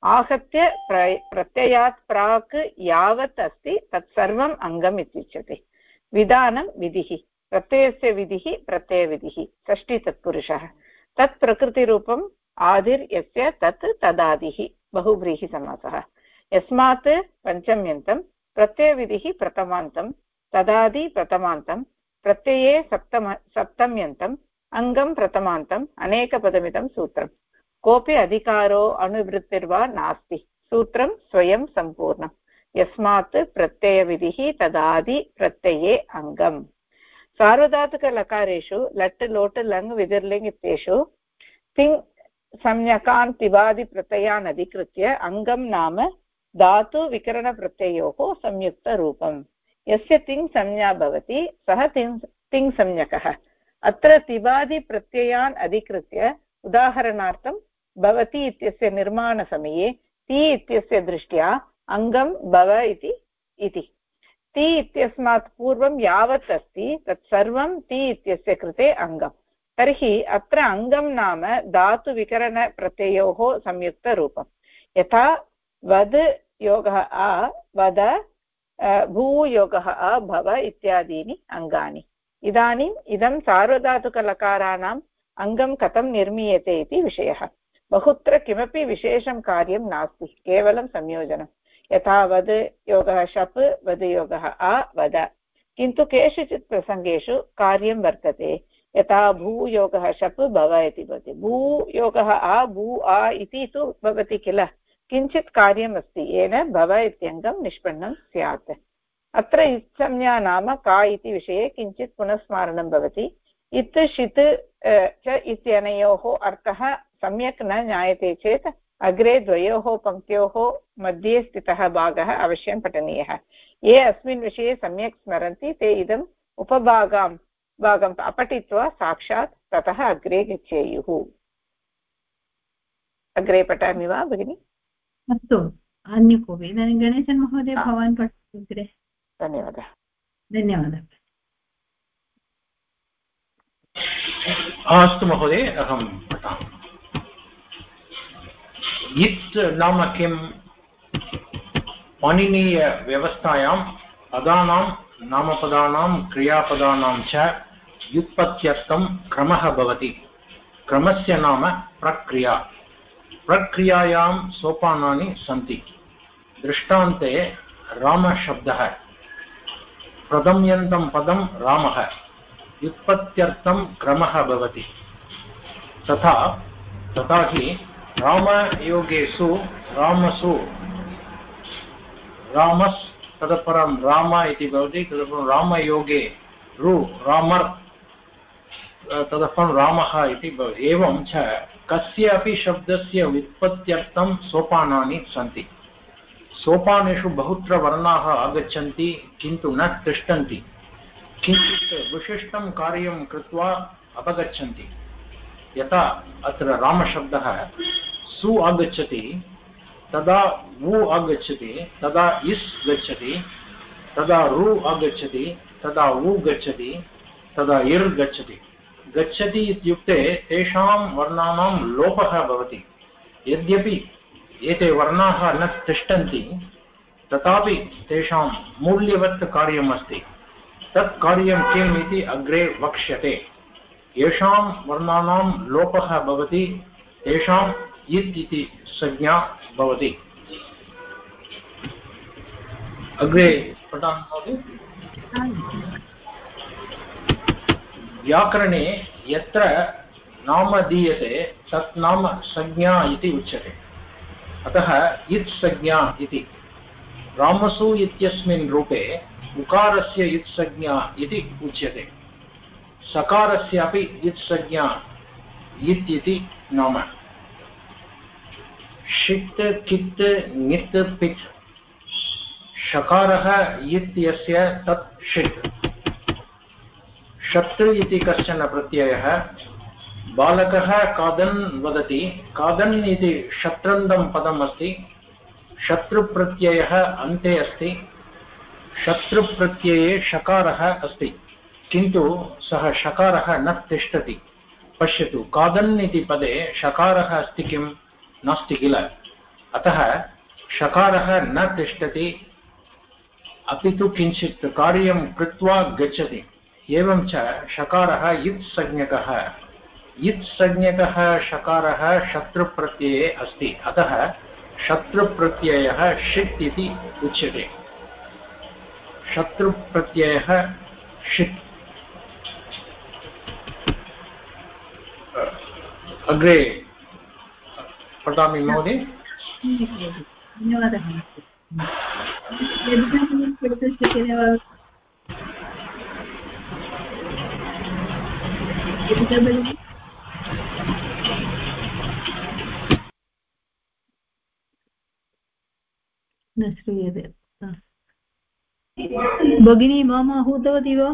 आहत्य प्रत्ययात् प्राक् यावत् अस्ति तत्सर्वम् अङ्गम् इत्युच्यते। विधानं विधिः, प्रत्ययस्य विधिः प्रत्ययविधिः, षष्ठी तत्पुरुषः, तत् प्रकृतिरूपम् आदिर् यस्य तत् तदादिः, बहुव्रीहिसमासः। यस्मात् पञ्चम्यन्तं, प्रत्ययविधिः प्रथमान्तं, तदादि प्रथमान्तं, प्रत्यये सप्तम्यन्तम्, अङ्गं प्रथमान्तम्, अनेकपदमिदं सूत्रम्। कोऽपि अधिकारो अनुवृत्तिर्वा नास्ति, सूत्रं स्वयं सम्पूर्णम्। यस्मात् प्रत्ययविधिः तदादि प्रत्यये अङ्गम्। सार्वधातुकलकारेषु लट् लोट् लङ् विधिर्लिङ् इत्येषु तिङ् संज्ञकान् तिवादिप्रत्ययान् अधिकृत्य अङ्गं नाम धातु विकरणप्रत्ययोः संयुक्तरूपम्। यस्य तिङ् संज्ञा भवति सः तिङ् संज्ञकः। अत्र तिवादिप्रत्ययान् अधिकृत्य उदाहरणार्थं भवति इत्यस्य निर्माणसमये ति इत्यस्य दृष्ट्या अङ्गं भव इति ति इत्यस्मात् पूर्वं यावत् अस्ति तत्सर्वं ति इत्यस्य कृते अङ्गम्। तर्हि अत्र अङ्गं नाम धातुविकरणप्रत्ययोः संयुक्तरूपम्। यथा वद् योगः अ, वद, भूयोगः अ, भव इत्यादीनि अङ्गानि। इदानीम् इदं सार्वधातुकलकाराणाम् अङ्गं कथं निर्मीयते इति विषयः। बहुत्र किमपि विशेषं कार्यं नास्ति, केवलं संयोजनं। यथा वद् योगः शप्, वद् योगः अ, वद। किन्तु केषुचित् प्रसङ्गेषु कार्यं वर्तते। यथा भूयोगः शप् भव इति भवति, भूयोगः अ, भू आ इति तु भवति किल, किञ्चित् कार्यम् अस्ति, येन भव इत्यङ्गं निष्पन्नं स्यात्। अत्र इत्संज्ञा नाम का इति विषये किञ्चित् पुनस्मारणं भवति। इत् षित् च इत्यनयोः अर्थः सम्यक् न ज्ञायते चेत् अग्रे द्वयोः पङ्क्त्योः मध्ये स्थितः भागः अवश्यं पठनीयः। ये अस्मिन् विषये सम्यक् स्मरन्ति ते इदम् उपभागं अपठित्वा साक्षात् ततः अग्रे गच्छेयुः। अग्रे पठामि वा भगिनि? अस्तु, अन्य कोऽपि? इदानीं गणेशन् महोदय भवान् पठतु अग्रे। धन्यवादः। धन्यवादः। अस्तु महोदय, अहं पठामि। इत् नाम किं? पाणिनीयव्यवस्थायां पदानां, नामपदानां, क्रियापदानां च व्युत्पत्त्यर्थं क्रमः भवति। क्रमस्य नाम प्रक्रिया। प्रक्रियायां सोपानानि सन्ति। दृष्टान्ते रामशब्दः, प्रथम्यन्तं पदं रामः, व्युत्पत्त्यर्थं क्रमः भवति। तथा हि रामयोगेषु रामसु, रामस् तदपरं राम इति भवति, तदपरं रामयोगे रु रामर्, तदपरं रामः इति भवति। एवं च कस्यापि शब्दस्य व्युत्पत्त्यर्थं सोपानानि सन्ति। सोपानेषु बहुत्र वर्णाः आगच्छन्ति किन्तु न तिष्ठन्ति, किञ्चित् विशिष्टं कार्यं कृत्वा अपगच्छन्ति। यथा अत्र रामशब्दः सु आगच्छति, तदा वु आगच्छति, तदा इस् गच्छति, तदा रु आगच्छति, तदा वु गच्छति, तदा इर् गच्छति। गच्छति इत्युक्ते तेषां वर्णानां लोपः भवति। यद्यपि एते वर्णाः न तिष्ठन्ति तथापि तेषां मूल्यवत् कार्यम् अस्ति। तत् कार्यं किम् इति अग्रे वक्ष्यते। येषां वर्णानां लोपः भवति तेषाम् इत् इति संज्ञा भवति। अग्रे पठामि। व्याकरणे यत्र नाम दीयते तत् नाम संज्ञा इति उच्यते। अतः इत् संज्ञा इति। रामसु इत्यस्मिन् रूपे उकारस्य इत् संज्ञा इति उच्यते। सकारस्यापि इत् संज्ञा इत् इति नाम। षित् कित् ङित् पित्। षकारः इत्यस्य तत् षित्। शत्रु इति कश्चन प्रत्ययः। बालकः खादन् वदति। खादन् इति शत्रन्दं पदम् अस्ति। शत्रुप्रत्ययः अन्ते अस्ति। शत्रुप्रत्यये षकारः अस्ति किन्तु सः षकारः न तिष्ठति। पश्यतु, खादन् इति पदे षकारः अस्ति किं? नास्ति किल। अतः षकारः न तिष्ठति अपि तु किञ्चित् कार्यं कृत्वा गच्छति। एवं च षकारः इत्संज्ञकः षकारः शत्रुप्रत्यये अस्ति, अतः शत्रुप्रत्ययः षित् इति उच्यते। शत्रुप्रत्ययः षित्। अग्रे पठामि महोदय। धन्यवादः। पठितुं शक्यते वा? न श्रूयते। भगिनी माम् आहूतवती वा?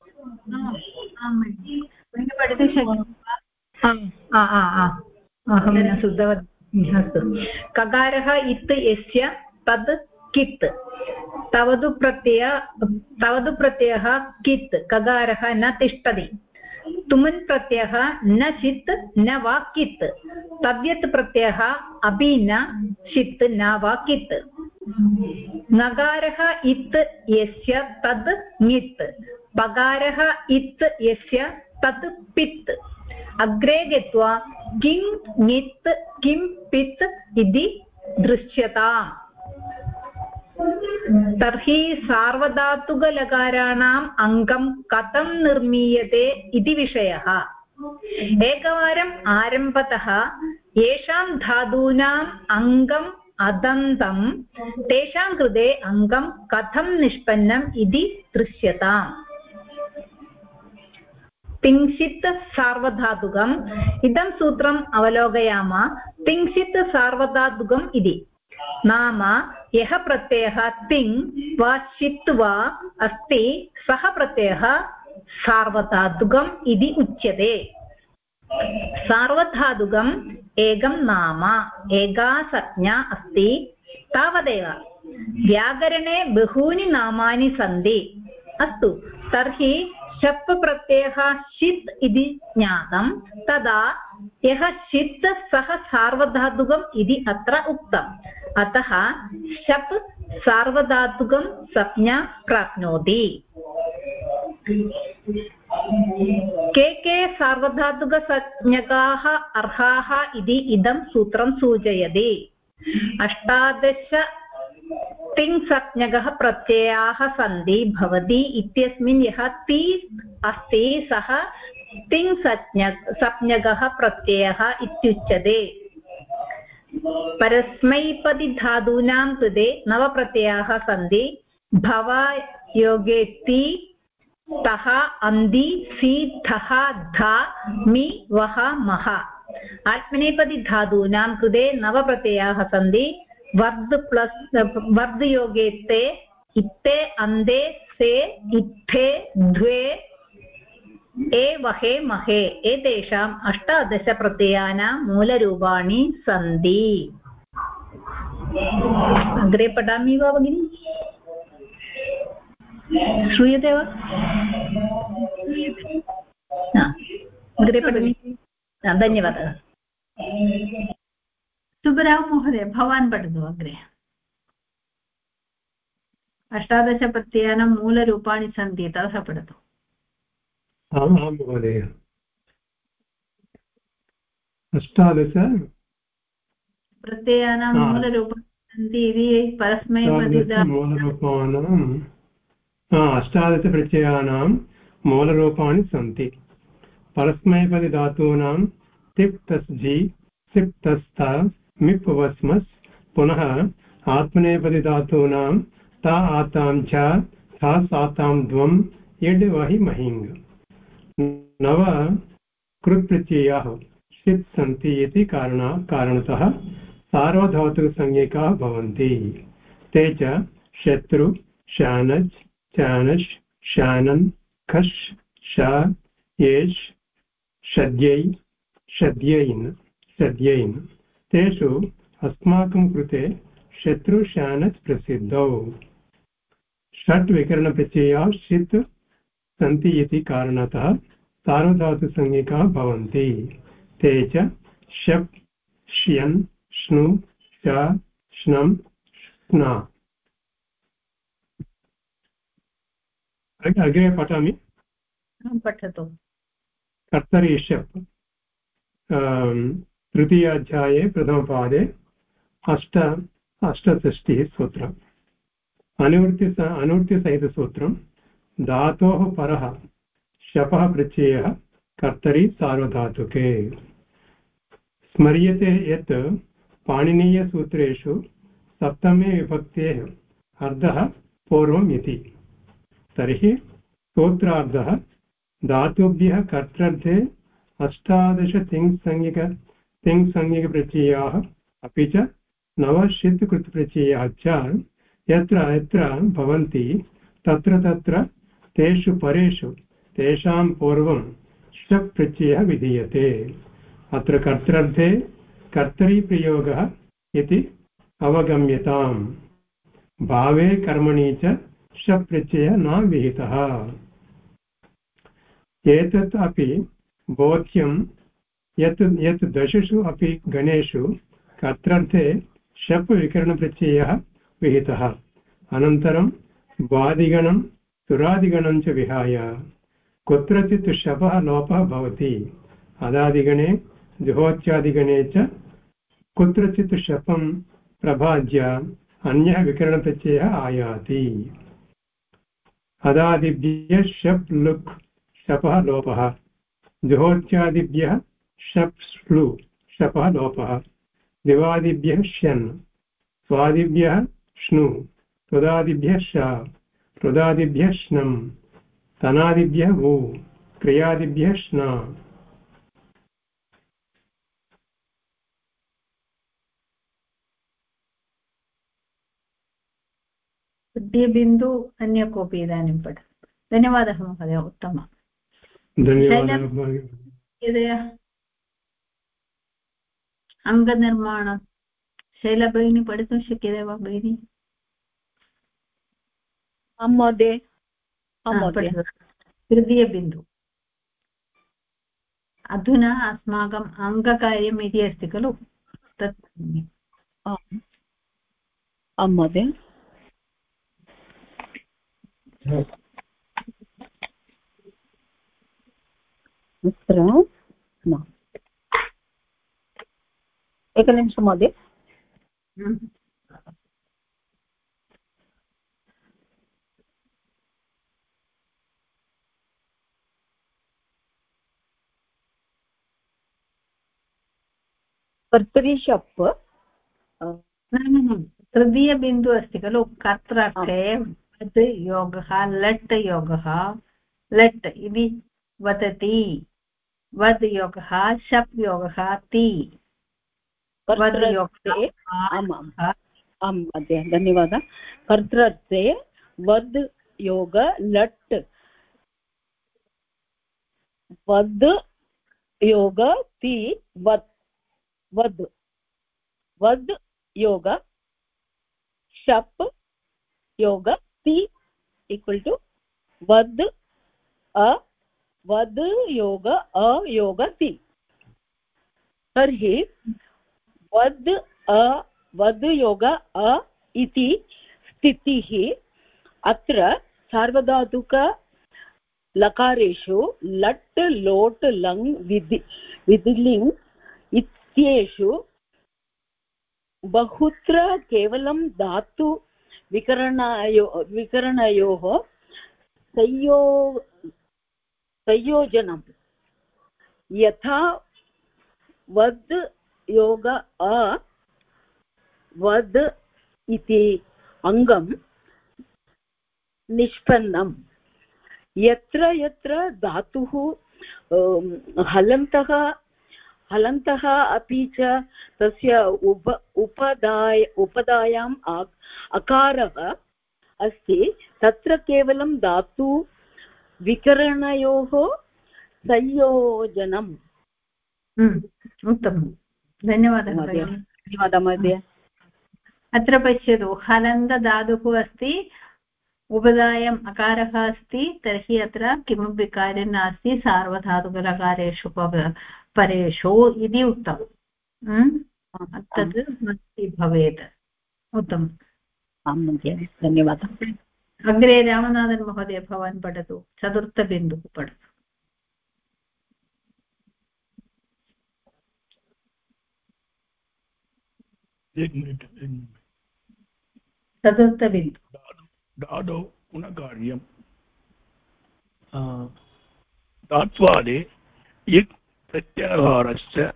पठितुं शक्नोमि वा? अहं न श्रुतवती। अस्तु। ककारः इत् यस्य तद् कित्। तवदु प्रत्ययः कित् ककारः न तिष्ठति। तुमन् प्रत्ययः न चित् न वा कित्। तद्यत् प्रत्ययः अपि न चित् न वा कित्। नकारः इत् यस्य तद् ङित्। पकारः इत् यस्य तत् पित्। अग्रे गत्वा किं ङित् किं पित् इति दृश्यताम्। तर्हि सार्वधातुकलकाराणाम् अङ्गं कथं निर्मीयते इति विषयः। एकवारम् आरम्भतः येषां धातूनाम् अङ्गम् अदन्तं तेषां कृते अङ्गं कथं निष्पन्नम् इति दृश्यताम्। तिंशित् सार्वधातुकम् इदं सूत्रम् अवलोकयामः। तिंशित् सार्वधातुकम् इति नाम यः प्रत्ययः तिङ् वा शित् वा अस्ति सः प्रत्ययः सार्वधातुकम् इति उच्यते। सार्वधातुकम् एकं नाम एका संज्ञा अस्ति तावदेव। व्याकरणे बहूनि नामानि सन्ति। अस्तु, तर्हि शप् प्रत्ययः षित् इति ज्ञातं। तदा यः षित् सः सार्वधातुकम् इति अत्र उक्तम्। अतः शप् सार्वधातुकं संज्ञा प्राप्नोति। के सार्वधातुकसंज्ञकाः अर्हाः इति इदं सूत्रं सूचयति। 18 तिङ्संज्ञकः प्रत्ययाः सन्ति भवति इत्यस्मिन् यः ति अस्ति सः तिङ्संज्ञकः प्रत्ययः इत्युच्यते। परस्मैपदिधातूनां कृते 9 प्रत्ययाः सन्ति। भव योगे ति तः अन्ति सि धः ध मि वः मः। आत्मनेपदिधातूनां कृते 9 प्रत्ययाः सन्ति। वर्ध योगे ते इत्ते अन्ते से इत्थे द्वे ए वहे महे। एतेषाम् 18 प्रत्ययानां मूलरूपाणि सन्ति। अग्रे पठामि वा भगिनि? श्रूयते वा? अग्रे पठामि। धन्यवादः। सुब्बराव महोदय, भवान् पठतु अग्रे। 18 प्रत्ययानां मूलरूपाणि सन्ति, ततः पठतु। आम् महोदय। 18 प्रत्ययानां मूलरूपाणि सन्ति इति मूलरूपाणां 18 प्रत्ययानां मूलरूपाणि सन्ति। परस्मैपदिधातूनां तिप् तस् जि सिप् तस् ता मिप् वस्मस्। पुनः आत्मनेपदिधातूनां ता आतां च था सातां द्वं इड् वहि महिङ्। 9 कृत्प्रत्ययाः षित् सन्ति इति कारणतः सार्वधातुकसंज्ञकाः भवन्ति। ते च शत्रु, शानच्, चानश्, शानन्, खश्, शा, येष्, शद्यै, शद्यैन्। तेषु अस्माकं कृते शत्रु शानच् प्रसिद्धौ। 6 विकरणप्रत्ययाः षित् सन्ति इति कारणतः सार्वधातुकसंज्ञकाः भवन्ति। ते च शप्, श्यन्, श्नु, श, श्नं स्ना। अग्रे पठामि। पठतु। कर्तरि शप् तृतीयाध्याये प्रथमपादे अष्टषष्टिः सूत्रम्। अनुवृत्तिसहितसूत्रं धातोः परः शपः प्रत्ययः कर्तरि सार्वधातुके। स्मर्यते यत् पाणिनीयसूत्रेषु सप्तमे विभक्तेः अर्थः पूर्वम् इति। तर्हि सूत्रार्थः धातुभ्यः कर्तृर्थे 18 तिङ्संज्ञकप्रत्ययाः अपि च 9 षित्कृत्प्रत्ययाः च यत्र यत्र भवन्ति तत्र तत्र तेषु परेषु तेषां पूर्वं शप् प्रत्ययः विधीयते। अत्र कर्तृर्थे कर्तरि प्रयोगः इति अवगम्यताम्। भावे कर्मणि च शप् प्रत्ययः न विहितः। एतत् अपि बोध्यं यत् दशसु अपि गणेषु कर्तृर्थे शप् विकरणप्रत्ययः विहितः। अनन्तरं वादिगणं सुरादिगणं च विहाय कुत्रचित् शपः लोपः भवति। अदादिगणे जुहोत्यादिगणे च कुत्रचित् शपं प्रभाज्य अन्यः विकरणप्रत्ययः आयाति। अदादिभ्यः शप् लुक् शपः लोपः, जुहोत्यादिभ्यः शप् स्लु शपः लोपः, दिवादिभ्यः श्यन्, स्वादिभ्यः श्नु, त्वदादिभ्यः श, रुदादिभ्यः श्नं, तनादिभ्यः वु, क्रियादिभ्यः श्ना। बिन्दु अन्य कोऽपि इदानीं पठ। धन्यवादः महोदय, उत्तमम्। धन्यवादः। अङ्गनिर्माणं शैला भगिनी पठितुं शक्यते वा भगिनी? महोदय तृतीयबिन्दु। अधुना अस्माकम् अङ्गकार्यम् इति अस्ति खलु, तत् महोदय अत्र एकनिमिषं महोदय। कर्तरि शप् तृतीयबिन्दु अस्ति खलु, कर्तृर्थे वद् योगः लट् योगः, लट् इति वदति, वद् योगः शप् योगः ति, वद् योगः। आम् महोदय, धन्यवादः। कर्तृर्थे वद् योग लट्, वद् योग ति, वत्, वद्, वद् योग शप् योग ति इक्वल टू वद् अ, वद् योग अ योग ति। तर्हि वद् अ वद् योग अ इति स्थितिः अत्र सार्वधातुक लकारेषु लट् लोट् लङ् विधिलिङ् इत्येषु बहुत्र केवलं धातु विकरणयोः संयोजनं। यथा वद् योग अ वद् इति अङ्गं निष्पन्नं। यत्र यत्र धातुः हलन्तः अपि च तस्य उपधायाम् अकारः अस्ति, तत्र केवलं धातु विकरणयोः संयोजनम्। उत्तमं, धन्यवादः। धन्यवादः महोदय। अत्र पश्यतु, हलन्तधातुः अस्ति, उपधायाम् अकारः अस्ति, तर्हि अत्र किमपि कार्यं नास्ति, सार्वधातुकलकारेषु परेषु इति उक्तम्। तद् मस्ति भवेत्। उत्तमम्। आं महोदय, धन्यवादः। अग्रे रामनाथन् महोदय, भवान् पठतु, चतुर्थबिन्दुः पठतु। चतुर्थबिन्दु दादौ गुणकार्यं धात्वादे इक् प्रत्याहारस्य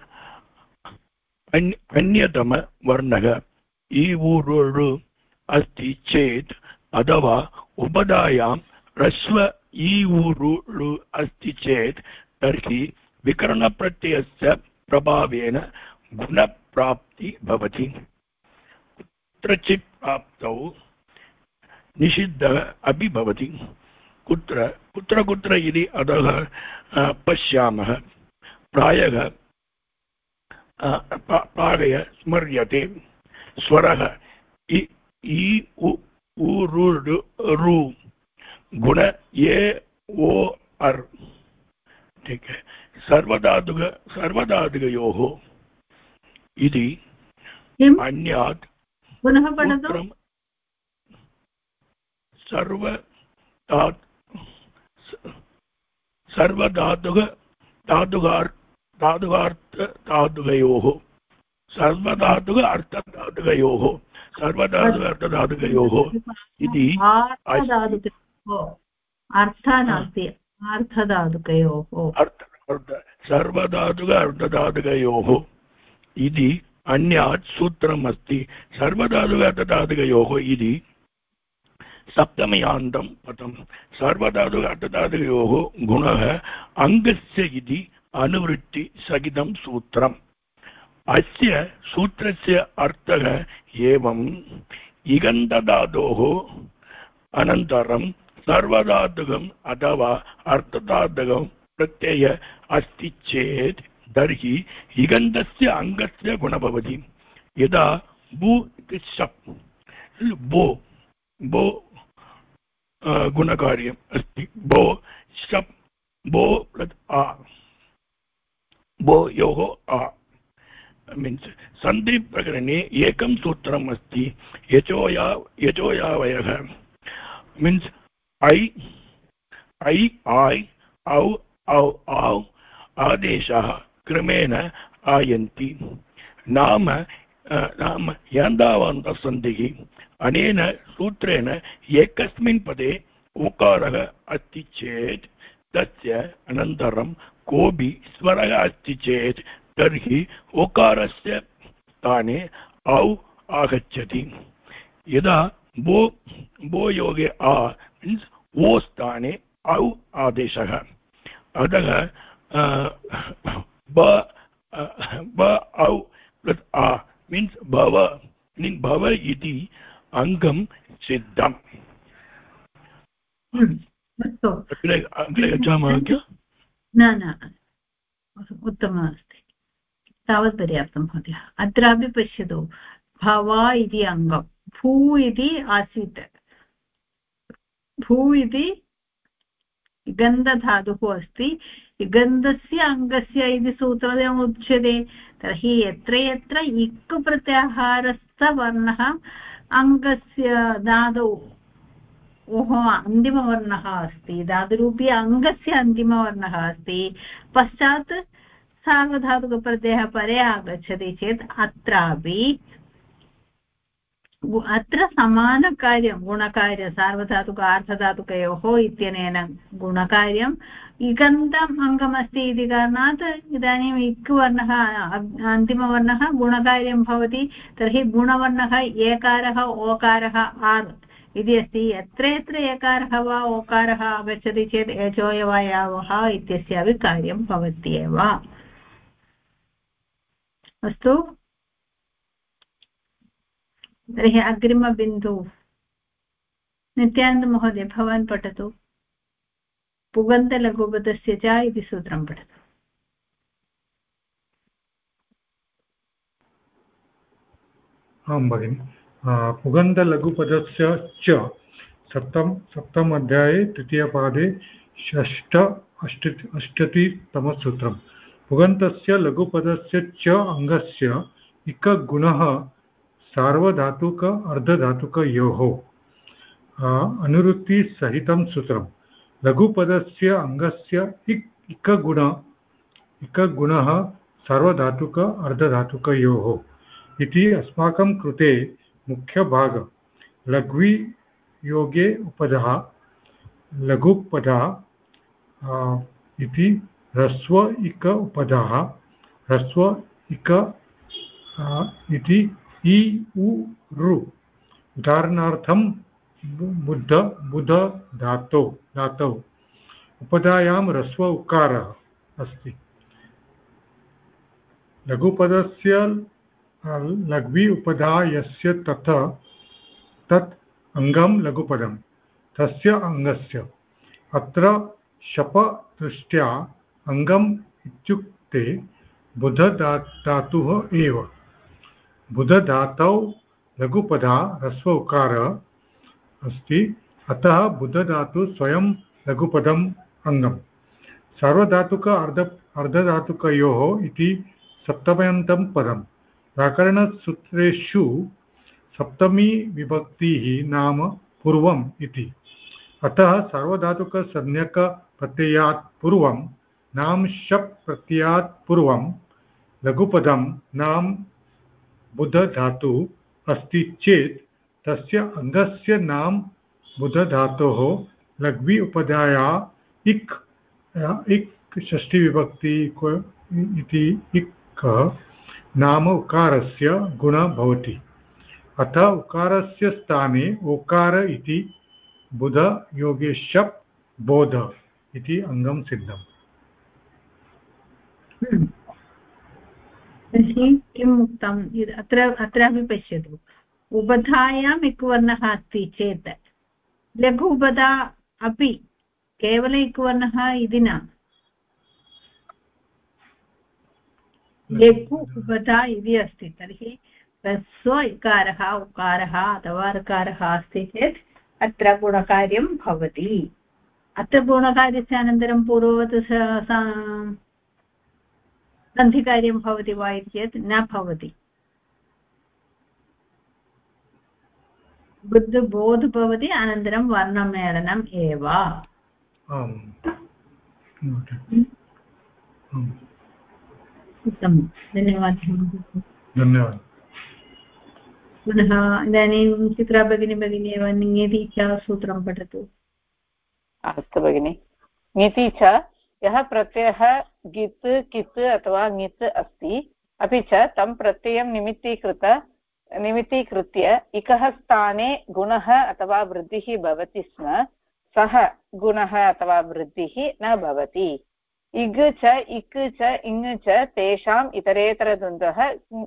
अन्यतमवर्णः ईवुरुळु अस्ति चेत् अथवा उपधायां ह्रस्व ईवुरुळु अस्ति चेत् तर्हि विकरणप्रत्ययस्य प्रभावेन गुणप्राप्ति भवति। कुत्रचित् प्राप्तौ निषिद्धः अपि भवति। कुत्र कुत्र कुत्र इति अधः पश्यामः। प्रायः स्मर्यते स्वरः इ उ रु रु गुण ए ओ अर्। ठीक है। सर्वधातुकयोः इति अन्यात् पुनः पठतु। सर्वधातुकार्थधातुकयोः सर्वधातुक अर्थधातुकयोः सर्वधातुक इति अर्थ नास्ति, अर्थधातुकयोः सर्वधातुक अर्थधातुकयोः इति अन्यात् सूत्रम् अस्ति। सर्वधातुक अर्थधातुकयोः इति सप्तम्यान्तं पदं। सर्वधातुक अर्थधातुकयोः गुणः अङ्गस्य इति अनुवृत्तिसहितं सूत्रम्। अस्य सूत्रस्य अर्थः एवम्: इगन्धधातोः अनन्तरं सर्वधातुकम् अथवा अर्थधातुकं प्रत्यय अस्ति चेत् तर्हि इगन्धस्य अङ्गस्य गुणः भवति। यदा बु इति शप् बो बो गुणकार्यम् अस्ति। बो शप् बो प्लस् आ बो योः आ मीन्स् सन्धि प्रकरणे एकं सूत्रम् अस्ति। यचोयावयः मीन्स् ऐ ऐ औ औ औ आदेशाः क्रमेण आयन्ति। नाम यान्दावान्तसन्धिः। अनेन सूत्रेण एकस्मिन् पदे उकारः अस्ति चेत् तस्य अनन्तरं कोऽपि स्वरः अस्ति चेत् तर्हि ओकारस्य स्थाने औ आगच्छति। यदा बो योगे आ मीन्स् ओ स्थाने औ आदेशः। अतः ब औ प्लस् आ मीन्स् भव इति अङ्गं सिद्धम्। अग्रे गच्छामः क्या? न उत्तमम् अस्ति, तावत् पर्याप्तं महोदय। अत्रापि पश्यतु, भवा इति अङ्गं, भू इति आसीत्। भू इति गन्धधातुः अस्ति। गन्धस्य अङ्गस्य इति सूत्रम् उच्यते। तर्हि यत्र यत्र इक् प्रत्याहारस्थवर्णः अङ्गस्य धातौ अन्तिमवर्णः अस्ति, धातुरूपी अङ्गस्य अन्तिमवर्णः अस्ति, पश्चात् सार्वधातुकप्रत्ययः परे आगच्छति चेत् अत्र समानकार्यं गुणकार्यं सार्वधातुक अर्थधातुकयोः इत्यनेन गुणकार्यम् इगन्तम् अङ्गमस्ति इति कारणात् इदानीम् इक् वर्णः अन्तिमवर्णः गुणकार्यं भवति। तर्हि गुणवर्णः एकारः ओकारः आर् इति अस्ति। यत्र यत्र एकारः वा ओकारः आगच्छति चेत् एचोयवायावः इत्यस्यापि कार्यं भवत्येव। अस्तु, तर्हि अग्रिमबिन्दु नित्यानन्दमहोदय भवान् पठतु। पुगन्तलघुपदस्य च इति सूत्रं पठतु। आं भगिनि। पुगन्तलघुपदस्य च सप्तम अध्याये तृतीयपादे अष्टतितमसूत्रम्। पुगन्तस्य लघुपदस्य च अङ्गस्य इकगुणः सार्वधातुक अर्धधातुकयोः अनुवृत्तिसहितं सूत्रं लघुपदस्य अङ्गस्य इकगुणः सार्वधातुक अर्धधातुकयोः इति अस्माकं कृते मुख्यभागः। लघ्वी योगे उपधः लघुपदः इति ह्रस्व इक उपधः ह्रस्व इक इति इ उ ऋ। उदाहरणार्थं बुध धातौ उपधायां ह्रस्व उकारः अस्ति। लघुपदस्य लघ्वी उपधा यस्य तत् अङ्गं लघुपदं तस्य अङ्गस्य। अत्र शप दृष्ट्या अङ्गम् इत्युक्ते बुधधातुः एव। बुधधातौ लघुपदा ह्रस्व उकारः अस्ति, अतः बुधधातु स्वयं लघुपदम् अङ्गम्। सार्वधातुक अर्धधातुकयोः इति सप्तम्यन्तं पदम्। व्याकरणसूत्रेषु सप्तमी विभक्तिः नाम पूर्वम् इति। अतः सार्वधातुकसंज्ञकप्रत्ययात् पूर्वं नाम शप् प्रत्ययात् पूर्वं लघुपदं नाम बुधधातु अस्ति चेत् तस्य अङ्गस्य नाम बुधधातोः लघ्वी उपधाया इक् षष्ठीविभक्ति इति इक् नाम उकारस्य गुणः भवति। अतः उकारस्य स्थाने ओकार इति बुध योगे शप् बोध इति अङ्गं सिद्धम्। तर्हि किम् उक्तम् अत्रापि पश्यतु, उबधायाम् इक्वर्णः अस्ति चेत् लघु उबधा अपि केवल इक्वर्णः इति न, लघु उबधा इति अस्ति। तर्हि ह्रस्व इकारः उकारः अथवा ऋकारः अस्ति चेत् अत्र गुणकार्यं भवति। अत्र गुणकार्यस्य अनन्तरं पूर्ववत् सन्धिकार्यं भवति वा इति चेत् न भवति। बुद्ध बोध भवति, अनन्तरं वर्णमेलनम् एव। उत्तमं, धन्यवादः। धन्यवादः। पुनः इदानीं चित्रा भगिनी एव ङेति च सूत्रं पठतु। अस्तु भगिनि। ङिति च यः प्रत्ययः गित् कित् अथवा ङित् अस्ति, अपि च तं प्रत्ययं निमित्तीकृत्य इकः स्थाने गुणः अथवा वृद्धिः भवति स्म, सः गुणः अथवा वृद्धिः न भवति। इग् च इक् च इङ् च तेषाम् इतरेतरद्वन्द्वः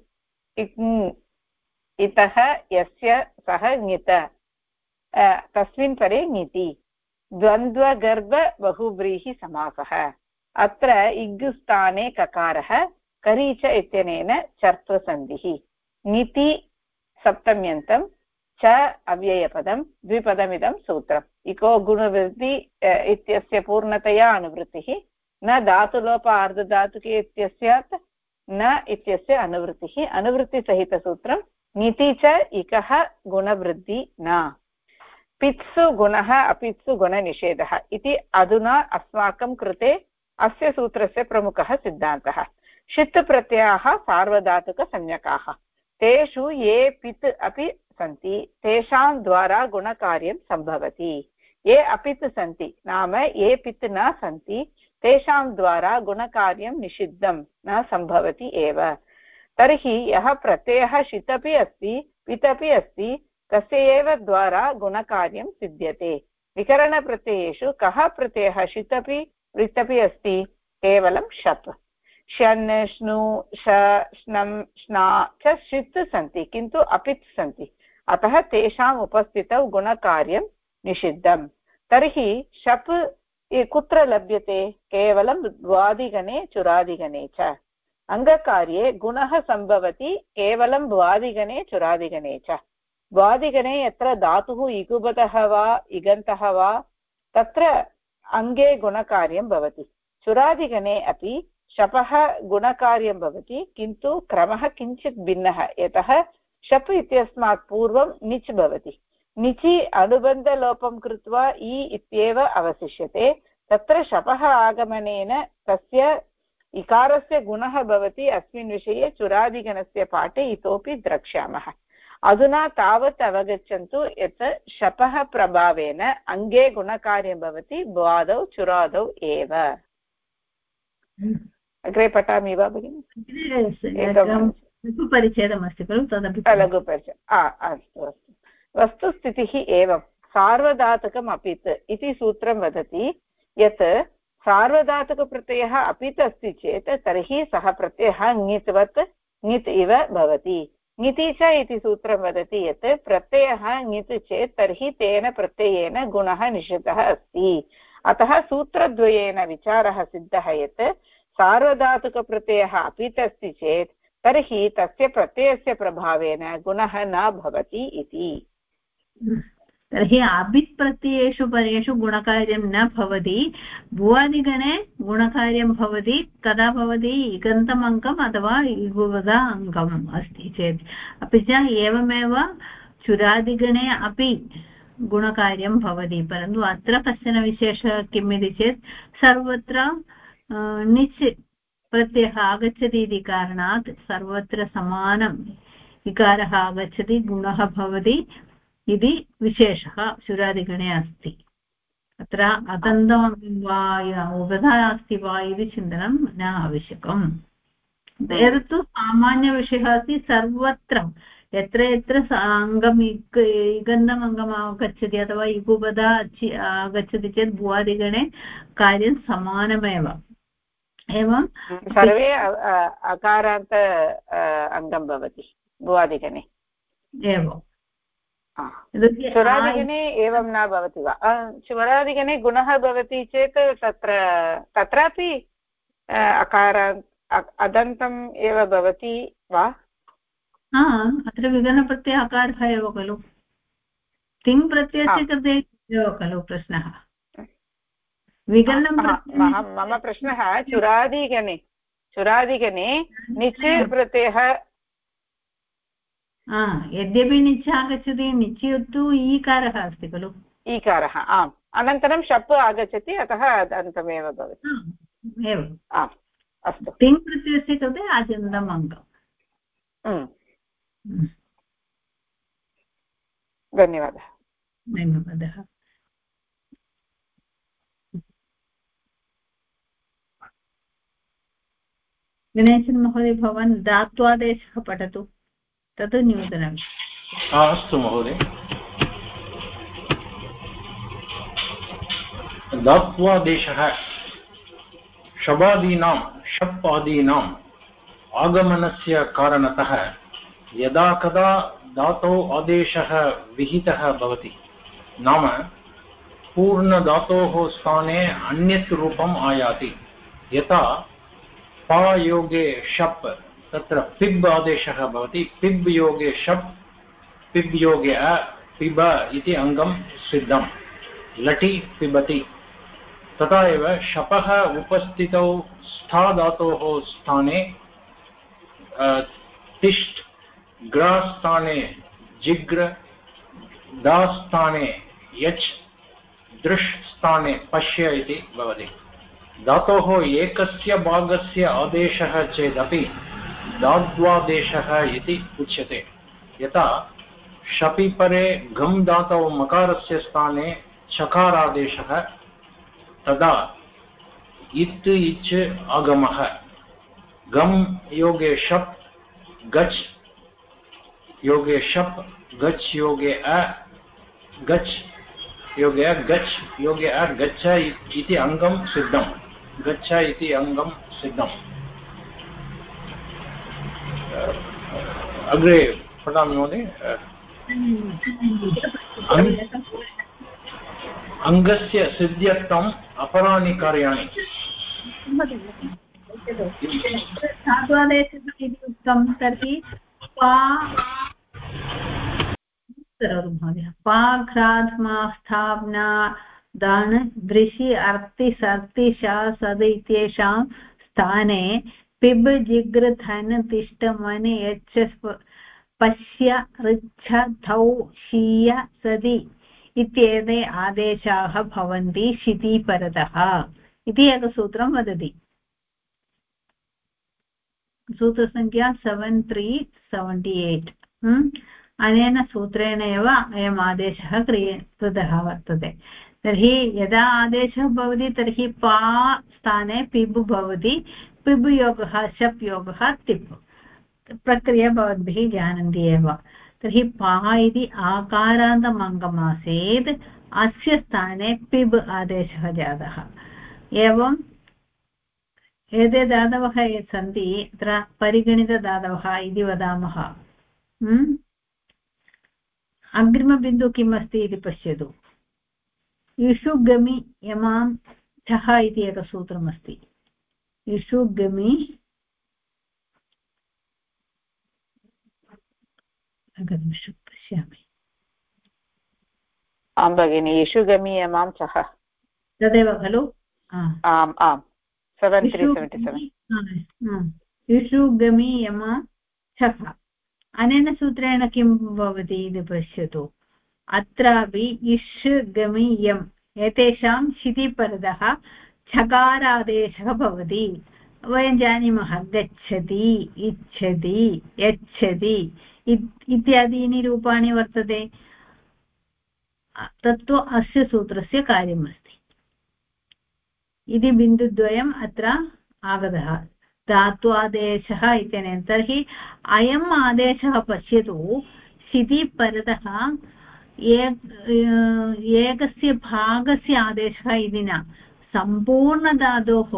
इतः यस्य सः ङित तस्मिन् परे ङिति। द्वन्द्वगर्भ बहुव्रीहि समासः। अत्र इग् स्थाने ककारः, करि च इत्यनेन चर्त्वसन्धिः। ङिति सप्तम्यन्तं च अव्ययपदं द्विपदमिदं सूत्रम्। इको गुणवृद्धि इत्यस्य पूर्णतया अनुवृत्तिः, न धातुलोप अर्धधातुके इत्यस्यात् न इत्यस्य अनुवृत्तिः। अनुवृत्तिसहितसूत्रं ङिति च इकः गुणवृद्धि न। पित्सु गुणः अपित्सु गुणनिषेधः इति अधुना अस्माकं कृते अस्य सूत्रस्य प्रमुखः सिद्धान्तः। षित् प्रत्ययाः सार्वधातुकसंज्ञकाः, तेषु ये पित् अपि सन्ति तेषां द्वारा गुणकार्यं सम्भवति। ये अपित् सन्ति नाम ये पित् न सन्ति तेषां द्वारा गुणकार्यं निषिद्धं न सम्भवति एव। तर्हि यः प्रत्ययः षित् अपि अस्ति पित् अपि अस्ति तस्य एव द्वारा गुणकार्यं सिद्ध्यते। विकरणप्रत्ययेषु कः प्रत्ययः षित् अपि वृत् अपि अस्ति? केवलं शप्। ष्यन् श्नु श श्नं श्ना च षित् सन्ति किन्तु अपित् सन्ति, अतः तेषाम् उपस्थितौ गुणकार्यं निषिद्धम्। तर्हि शप् कुत्र लभ्यते? केवलं द्वादिगणे चुरादिगणे च। अङ्गकार्ये गुणः सम्भवति केवलं द्वादिगणे चुरादिगणे च। द्वादिगणे यत्र धातुः इगुबतः वा इगन्तः वा तत्र अङ्गे गुणकार्यं भवति। चुरादिगणे अपि शपः गुणकार्यं भवति, किन्तु क्रमः किञ्चित् भिन्नः। यतः शप् इत्यस्मात् पूर्वं निच् भवति निचि अनुबन्धलोपं कृत्वा इ इत्येव अवशिष्यते तत्र शपः आगमनेन तस्य इकारस्य गुणः भवति अस्मिन् विषये चुरादिगणस्य पाठे इतोपि द्रक्ष्यामः अधुना तावत् अवगच्छन्तु यत् शपः प्रभावेन अङ्गे गुणकार्यं भवति भ्वादौ चुरादौ एव अग्रे पठामि वा भगिनि लघुपरिच्छेदमस्ति खलु तदपि लघुपरिच्छेदः अस्तु अस्तु वस्तुस्थितिः एवं सार्वधातुकम् अपित् इति सूत्रं वदति यत् सार्वधातुकप्रत्ययः अपित् अस्ति चेत् तर्हि सः प्रत्ययः ङित्वत् ङित् इव भवति ङिति च इति सूत्रं वदति यत् प्रत्ययः ङित् चेत् तर्हि तेन प्रत्ययेन गुणः निश्चितः अस्ति अतः सूत्रद्वयेन विचारः सिद्धः यत् सार्वधातुकप्रत्ययः अपित् अस्ति चेत् तर्हि तस्य प्रत्ययस्य प्रभावेन गुणः न भवति इति तर्हि अबित् प्रत्ययेषु परेषु गुणकार्यं न भवति भुवादिगणे गुणकार्यं भवति कदा भवति इगन्तम् अङ्गम् अथवा इगुवदा अङ्गम् अस्ति चेत् अपि च एवमेव चुरादिगणे अपि गुणकार्यं भवति परन्तु अत्र कश्चन विशेषः किम् इति चेत् सर्वत्र निच् प्रत्ययः आगच्छति इति कारणात् सर्वत्र समानम् इकारः आगच्छति गुणः भवति इति विशेषः चुरादिगणे अस्ति अत्र अदन्तम् वा उभधा अस्ति वा इति चिन्तनं न आवश्यकम् एतत्तु सामान्यविषयः अस्ति सर्वत्र यत्र यत्र अङ्गम् इगन्तम् अङ्गम् आगच्छति अथवा इगुपदा आगच्छति चेत् भुवादिगणे कार्यं समानमेव एवं सर्वे अकारान्त अङ्गं भवति भुवादिगणे एवं चुरादिगणे एवं न भवति वा चुरादिगणे गुणः भवति चेत् तत्रापि अकारान्त अदन्तम् एव भवति वा अत्र विगणप्रत्यय अकारः एव खलु तिङ् प्रत्ययस्य कृते एव खलु प्रश्नः विगणनं मम प्रश्नः चुरादिगणे निच् प्रत्ययः यद्यपि निच् आगच्छति निच्युत्तु ईकारः अस्ति खलु ईकारः आम् अनन्तरं शप् आगच्छति अतः अदन्तमेव भवति एवम् अस्तु तिङ् प्रत्ययस्य कृते आद्यन्तम् अङ्गम् धन्यवादः गणेशन् महोदय भवान् धात्वादेशः पठतु तत् न्यूनम् अस्तु महोदय धात्वादेशः शबादीनां शप् आदीनाम् आगमनस्य कारणतः यदा कदा धातौ आदेशः विहितः भवति नाम पूर्णधातोः स्थाने अन्यत् रूपम् आयाति यथा पायोगे शप् तत्र पिब् आदेशः भवति पिब् योगे शप् पिब् योगे पिब इति अङ्गं सिद्धं लटि पिबति तथा एव शपः उपस्थितौ स्था धातोः स्थाने तिष्ठ ग्रा स्थाने जिग्र दा स्थाने यच् दृश् स्थाने पश्य इति भवति धातोः एकस्य भागस्य आदेशः चेदपि धात्वादेशः इति उच्यते यथा शपि परे घम् धातौ मकारस्य स्थाने चकारादेशः तदा इत् इच् आगमः गम् योगे शप् गच् योगे शप् गच् योगे गच् योगे गच् योगे गच्छ इति अङ्गं सिद्धं गच्छ इति अङ्गं सिद्धम् अग्रे पठामि महोदय अङ्गस्य सिद्ध्यर्थम् अपराणि कार्याणि धात्वादेशः इति उक्तं तर्हि पाघ्राध्मा स्थापना दान दृशि अर्ति सर्ति शा सद इत्येषां स्थाने पिब जिग्र धन तिष्ठ मन यच्च पश्य ऋच्छ धौ शीय सदि इत्येते आदेशाः भवन्ति शिति परतः इति एकसूत्रं वदति। सूत्रसङ्ख्या 7378। अनेन सूत्रेण एव अयम् आदेशः कृतः वर्तते। तर्हि यदा आदेशः भवति तर्हि पा स्थाने पिब् भवति। पिब् योगः शप् योगः तिप् प्रक्रिया भवद्भिः जानन्ति एव। तर्हि पा इति आकारान्तम् अङ्गमासीत्, अस्य स्थाने पिब् आदेशः जातः। एवम् एते धातवः ये सन्ति अत्र परिगणितधातवः इति वदामः। अग्रिमबिन्दु किम् अस्ति इति पश्यतु। इषु गमि यमां छः इति एकसूत्रमस्ति। इषु गमि पश्यामि। आं भगिनि, इषु गमि यमां छः तदेव खलु? आम् आम् 7377। इषु गमि यमा छः। अनेन सूत्रेण किं भवति इति पश्यतु। अत्रापि इष् गमि यम् एतेषां शितिपरतः छकारादेशः भवति। वयं जानीमः गच्छति, इच्छति, यच्छति इत्यादीनि रूपाणि वर्तते। तत्तु अस्य सूत्रस्य कार्यमस्ति इति बिन्दुद्वयम् अत्र आगतः। धात्वादेशः इत्यनेन तर्हि अयम् आदेशः पश्यतु। शितिपरतः एकस्य भागस्य आदेशः इति न, सम्पूर्णधातोः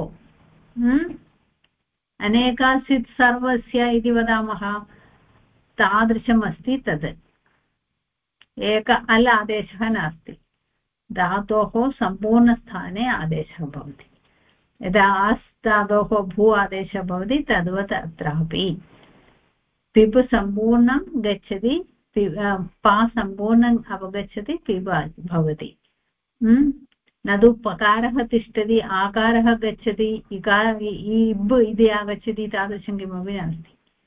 अनेकासित् सर्वस्य इति वदामः, तादृशमस्ति तद्। एक अल् आदेशः नास्ति, धातोः सम्पूर्णस्थाने आदेशः भवति। यदा अस् धातोः भू आदेशः भवति तद्वत् अत्रापि पिप् सम्पूर्णं गच्छति, पा सम्पूर्णम् अवगच्छति, पिब भवति। न तु पकारः तिष्ठति, आकारः गच्छति, इकार इब् इति आगच्छति, तादृशं किमपि नास्ति।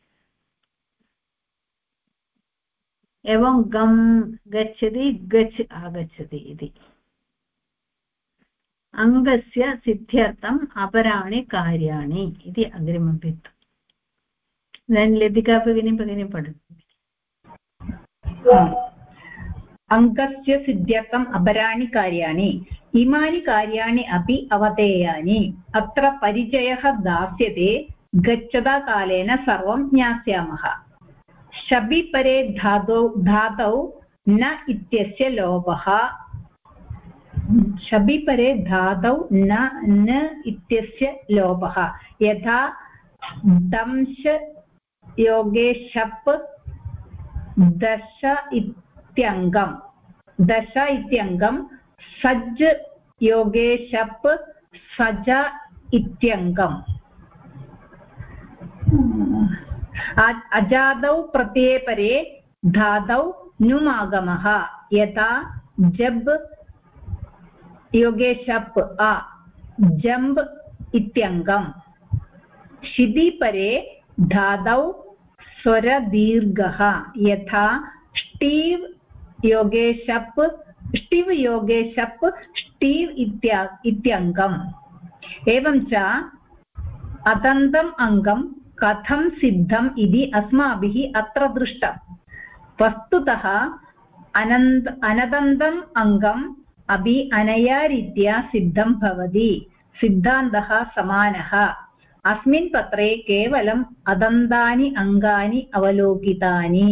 एवं गम् गच्छति, गच्छ आगच्छति इति। अङ्गस्य सिद्ध्यर्थम् अपराणि कार्याणि इति अग्रिमं बिन्दु। इदानीं लतिका भगिनी पठतु। अङ्गस्य सिद्ध्यर्थम् अपराणि कार्याणि, इमानि कार्याणि अपि अवधेयानि। अत्र परिचयः दास्यते, गच्छता कालेन सर्वं ज्ञास्यामः। शबि परे धातौ न इत्यस्य लोपः। शबि परे धातौ न इत्यस्य लोपः। यथा दंश योगे शप् दश इत्यङ्गं, सज् योगे शप् सज इत्यङ्गम्। अजादौ प्रत्यये परे धातौ नुमागमः। यथा जब् योगे शप् आ जम्ब इत्यङ्गम्। शिदि परे धातौ स्वरदीर्घः। यथा ष्टीव् योगे शप् ष्टिव् योगे शप् ष्टीव् इत्यङ्गम्। एवं च अदन्तम् अङ्गं कथं सिद्धम् इति अस्माभिः अत्र दृष्टम्। वस्तुतः अनदन्तम् अङ्गम् अपि अनया रीत्या सिद्धं भवति। सिद्धान्तः समानः। अस्मिन् पत्रे केवलम् अदन्तानि अङ्गानि अवलोकितानि।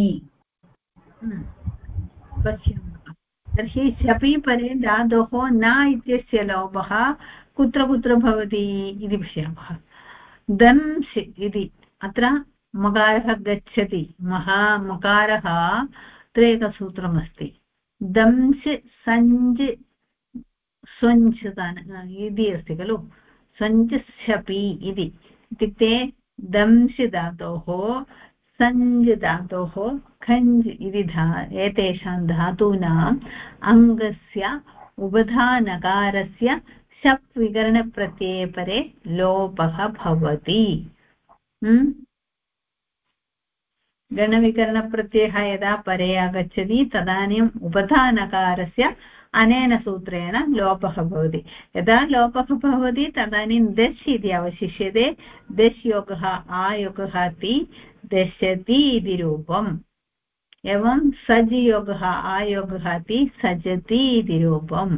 तर्हि शपि परे धातोः न इत्यस्य लोपः कुत्र कुत्र भवति इति पश्यामः। दंशि इति अत्र मकारः गच्छति, मकारः अत्र एकसूत्रमस्ति। दंशि सञ्ज् स्वञ्च् इति अस्ति खलु, स्वञ्च् शपि इति। इत्युक्ते दंशि धातोः, सञ्ज् धातोः, खञ्ज् इति एतेषां धातूनाम् अङ्गस्य उपधानकारस्य शप् विकरणप्रत्यये परे लोपः भवति। गणविकरणप्रत्ययः यदा परे आगच्छति तदानीम् उपधानकारस्य अनेन सूत्रेण लोपः भवति। यदा लोपः भवति तदानीं दश् इति अवशिष्यते। दश् योगः आयोगः ति दश्यति इति रूपम्। एवं सज् योगः आयोगः ति सजति इति रूपम्।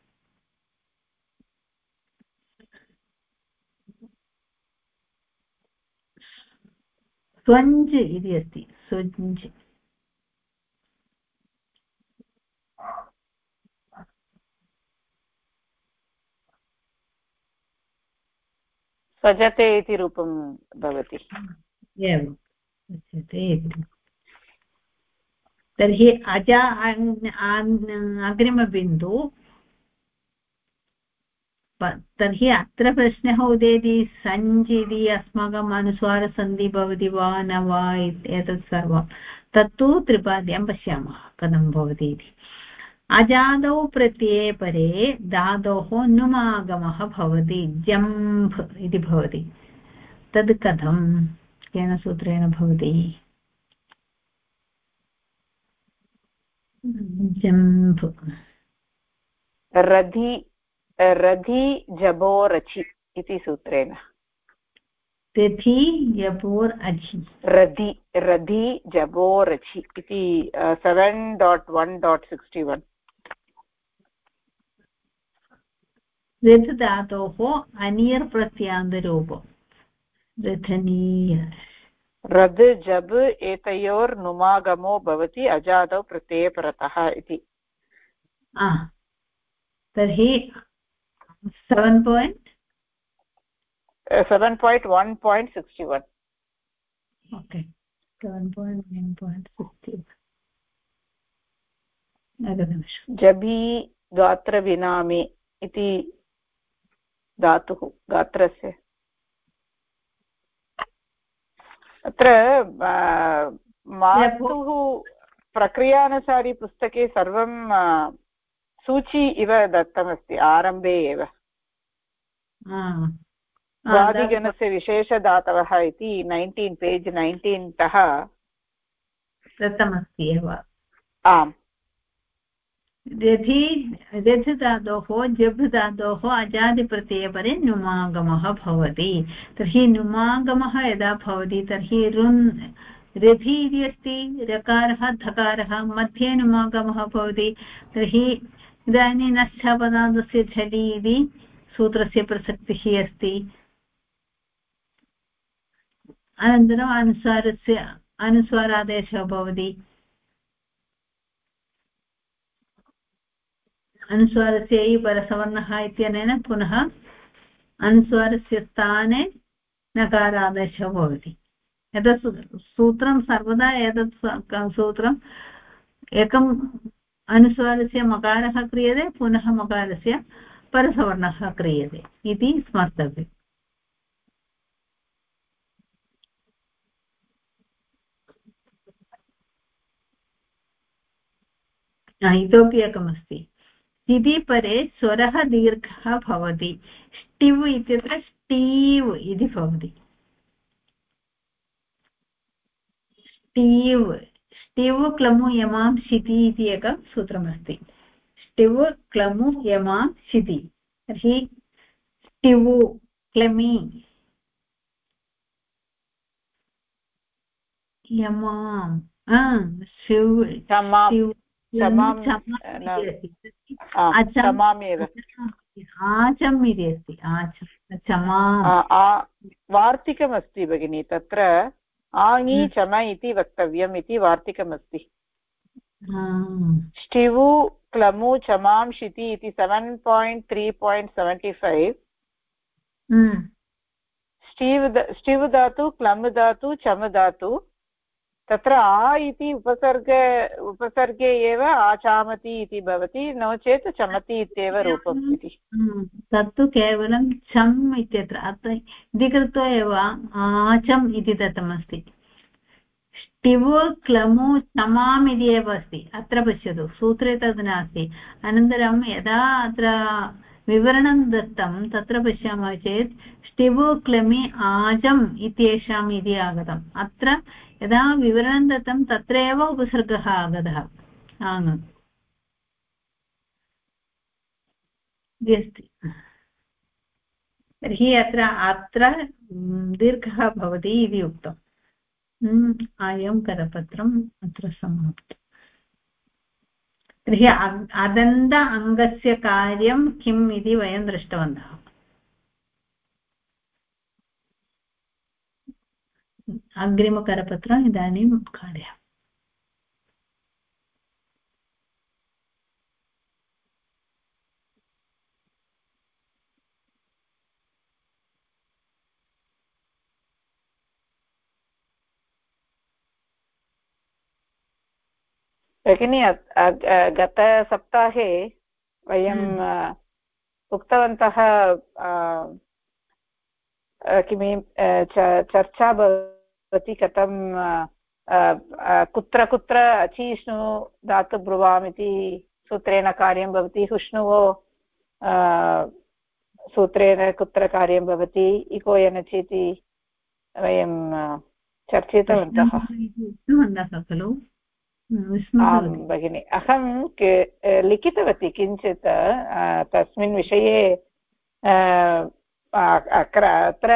स्वञ्ज् इति अस्ति, स्वञ्ज्। सजते इति रूपं भवति। एवं सजते इति। तर्हि अजा अग्रिमबिन्दु। तर्हि अत्र प्रश्नः उदेति सञ्ज् इति अस्माकम् अनुस्वारसन्धि भवति वा न वा एतत् सर्वं तत्तु त्रिपाद्यां पश्यामः कथं भवति इति। अजादौ प्रत्यये परे धातोः नुमागमः भवति, जम्भ इति भवति। तद् कथं केन सूत्रेण भवति? जम्भ रधि जबो रचि इति सूत्रेण। रधि जबोर् अचि, रधि जबो रचि इति 7.1.61। रथ धातोः अनियर् प्रत्यान्तरूपं रथनीय। रद् जब् एतयोर् नुमागमो भवति अजादौ प्रत्यये परतः इति। तर्हि 7.1.61। ओके, 7.1.61। जबि गात्रविनामे इति धातुः गात्रस्य। अत्र मातुः प्रक्रियानुसारी पुस्तके सर्वं सूची इव दत्तमस्ति आरम्भे एव। वादिगणस्य विशेषधातवः इति 19 पेज् 19 तः दत्तमस्ति एव। आम्। रथि धातोः जब् धातोः अजादिप्रत्ययपरे नुमागमः भवति। तर्हि नुमागमः यदा भवति तर्हि रुन् रथि इति अस्ति, रकारः धकारः मध्ये नुमागमः भवति। तर्हि इदानीं नश्चापदान्तस्य झलि इति सूत्रस्य प्रसक्तिः अस्ति। अनन्तरम् अनुस्वारादेशः भवति। अनुस्वारस्य इ परसवर्णः इत्यनेन पुनः अनुस्वारस्य स्थाने नकारादेशः भवति। एतत् सूत्रं सर्वदा एतत् सूत्रम् एकम् अनुस्वारस्य मकारः क्रियते पुनः मकारस्य परसवर्णः क्रियते इति स्मर्तव्यम्। इतोपि एकमस्ति। इति परे स्वरः दीर्घः भवति। ष्टिव् इत्यत्र स्टीव् इति भवति। ष्टिव् क्लमु यमां शिति इति एकं सूत्रमस्ति। ष्टिव् क्लमु यमां शिति। तर्हि ष्टिव् क्लमि यमां आचम् इति अस्ति। वार्तिकमस्ति भगिनी तत्र आङि चम इति वक्तव्यम् इति वार्तिकमस्ति। ष्टिवु क्लमु चमां शिति इति 7.3.75। ष्टिव् धातु क्लम् धातु चम धातु तत्र आ इति उपसर्गे एव आचामति इति भवति, नो चेत् चमति इत्येव रूपम् इति। तत्तु केवलं चम् इत्यत्र इति कृत्वा एव आचम् इति दत्तमस्ति। ष्टिव् क्लमु चमाम् इति एव अस्ति। अत्र पश्यतु सूत्रे तद् नास्ति। अनन्तरं यदा अत्र विवरणं दत्तं तत्र पश्यामः चेत् ष्टिबु क्लेमि आजम् इत्येषाम् इति आगतम् अत्र यदा विवरणं दत्तं तत्रैव उपसर्गः आगतः आङ् अस्ति तर्हि अत्र दीर्घः भवति इति उक्तम् अयं करपत्रम् अत्र समाप्तम् तर्हि अदन्त अङ्गस्य कार्यं किम् इति वयं दृष्टवन्तः अग्रिमकरपत्रम् इदानीम् उद्घाटयामः भगिनी गतसप्ताहे वयं उक्तवन्तः किं चर्चा भवति कथं कुत्र कुत्र अचीष्णु धातु ब्रुवाम् इति सूत्रेण कार्यं भवति हुष्णुवो सूत्रेण कुत्र कार्यं भवति इको यनचि इति वयं चर्चितवन्तः खलु आं भगिनि अहं लिखितवती किञ्चित् तस्मिन् विषये अत्र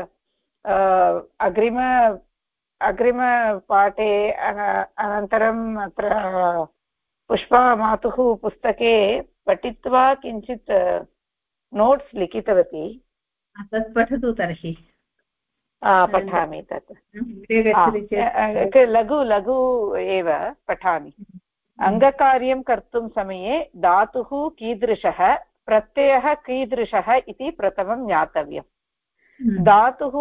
अग्रिमपाठे अनन्तरम् अत्र पुष्पमातुः पुस्तके पठित्वा किञ्चित् नोट्स् लिखितवती तत् पठतु तर्हि पठामि तत् लघु लघु एव पठामि अङ्गकार्यं कर्तुं समये धातुः कीदृशः प्रत्ययः कीदृशः इति प्रथमं ज्ञातव्यम् धातुः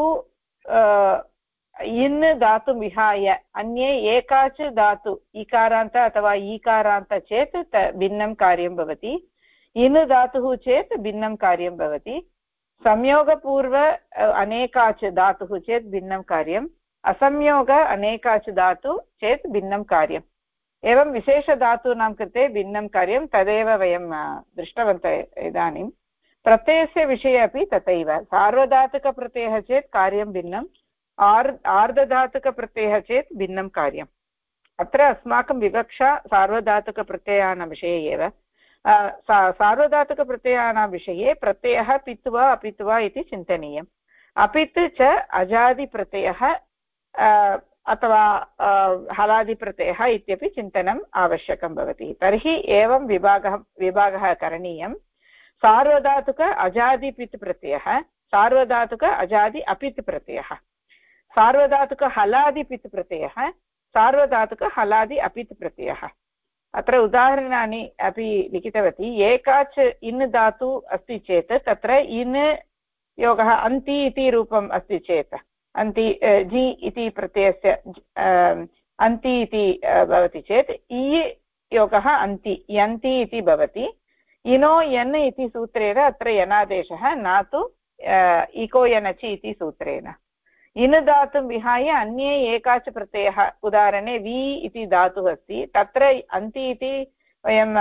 इन् धातुं विहाय अन्ये एकाच धातु इकारान्त अथवा ईकारान्त चेत् भिन्नं कार्यं भवति इन् धातुः चेत् भिन्नं कार्यं भवति संयोगपूर्व अनेकाच धातुः चेत् भिन्नं कार्यम् असंयोग अनेकाच धातु चेत् भिन्नं कार्यम् एवं विशेषधातूनां कृते भिन्नं कार्यं तदेव वयं दृष्टवन्तः इदानीं प्रत्ययस्य विषये अपि तथैव सार्वधातुकप्रत्ययः चेत् कार्यं भिन्नम् आर्धधातुकप्रत्ययः चेत् भिन्नं कार्यम् अत्र अस्माकं विवक्षा सार्वधातुकप्रत्ययानां विषये एव सार्वधातुकप्रत्ययानां विषये प्रत्ययः पित्वा अपित्वा इति चिन्तनीयम् अपित् च अजादिप्रत्ययः अथवा हलादिप्रत्ययः इत्यपि चिन्तनम् आवश्यकं भवति तर्हि एवं विभागः करणीयं सार्वधातुक अजादिपित् प्रत्ययः सार्वधातुक अजादि अपित् प्रत्ययः सार्वधातुक हलादिपित् प्रत्ययः सार्वधातुक हलादि अपित् प्रत्ययः अत्र उदाहरणानि अपि लिखितवती एकाच् इन् धातु अस्ति चेत् तत्र इन् योगः अन्ति इति रूपम् अस्ति चेत् अन्ति जि इति प्रत्ययस्य अन्ति इति भवति चेत् इ योगः अन्ति यन्ति इति भवति इनो यन् इति सूत्रेण अत्र यनादेशः न तु इको यनचि इति सूत्रेण इन् धातुं विहाय अन्ये एकाच प्रत्ययः उदाहरणे वि इति धातुः अस्ति तत्र अन्ति इति वयं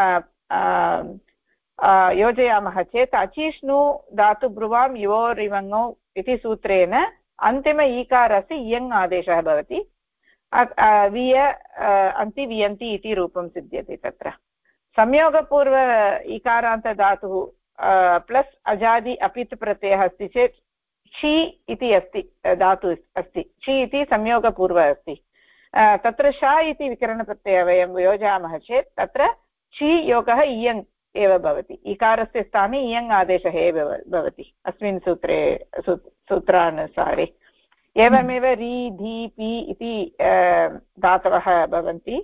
योजयामः चेत् अचिष्णु धातु ब्रुवां युवोरिवङौ इति सूत्रेण अन्तिम ईकारस्य इयङ् आदेशः भवति विय अन्ति वियन्ति इति रूपं सिद्ध्यति तत्र संयोगपूर्व इकारान्तधातुः प्लस् अजादि अपित् प्रत्ययः अस्ति चेत् छि इति अस्ति धातु अस्ति छि इति संयोगपूर्व अस्ति तत्र श इति विकरणप्रत्ययः वयं योजयामः चेत् तत्र छि योगः इयङ् एव भवति इकारस्य स्थाने इयङ् आदेशः एव भवति अस्मिन् सूत्रानुसारे एवमेव रि धी पि इति धातवः भवन्ति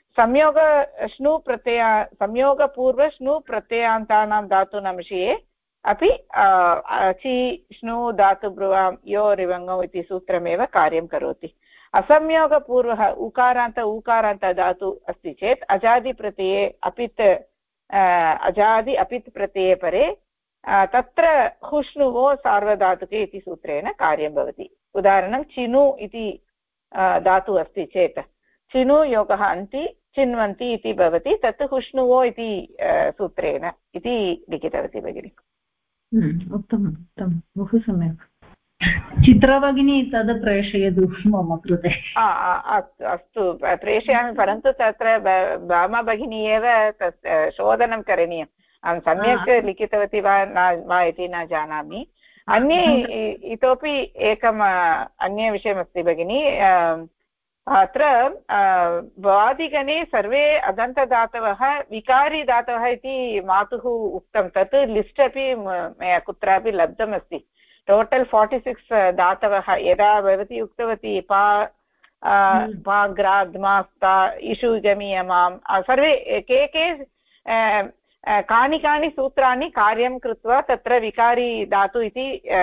संयोगपूर्व श्नु प्रत्ययान्तानां धातूनां विषये अपि चि श्नु धातु ब्रुवां यो रिवङौ इति सूत्रमेव कार्यं करोति असंयोगपूर्वः उकारान्त ऊकारान्त धातु अस्ति चेत् अजादिप्रत्यये अपित् अजादि अपित् प्रत्यये परे तत्र हुष्णुवो सार्वधातुके इति सूत्रेण कार्यं भवति उदाहरणं चिनु इति धातु अस्ति चेत् चिनु योगः अन्ति चिन्वन्ति इति भवति तत् हुष्णुवो इति सूत्रेण इति लिखितवती भगिनि उत्तमम् उत्तमं बहु सम्यक्। चित्रभगिनी तद् प्रेषयतु मम कृते। अस्तु प्रेषयामि, परन्तु तत्र भामा भगिनी एव तत् शोधनं करणीयम्। अहं सम्यक् लिखितवती वा इति न जानामि। अन्ये इतोपि एकम् अन्य विषयमस्ति भगिनी। अत्र वादिगणे सर्वे अदन्तदातवः विकारिदातवः इति मातुः उक्तं, तत् लिस्ट् अपि मया कुत्रापि लब्धमस्ति। टोटल् 46 दातवः। यदा भवती उक्तवती ग्राद्मास्ता इषु जमीयमां सर्वे के कानि कानि सूत्राणि कार्यं कृत्वा तत्र विकारी धातु इति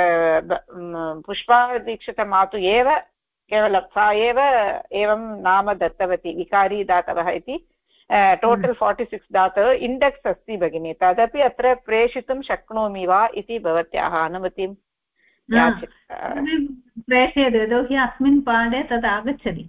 पुष्पादीक्षितमातु एव केवलं सा एव एवं नाम दत्तवती विकारी दातवः इति। टोटल् 46 दातवः इण्डेक्स् अस्ति भगिनी, तदपि अत्र प्रेषितुं शक्नोमि वा इति भवत्याः अनुमतिं प्रेषयतु, यतोहि अस्मिन् पाठे तद् आगच्छति।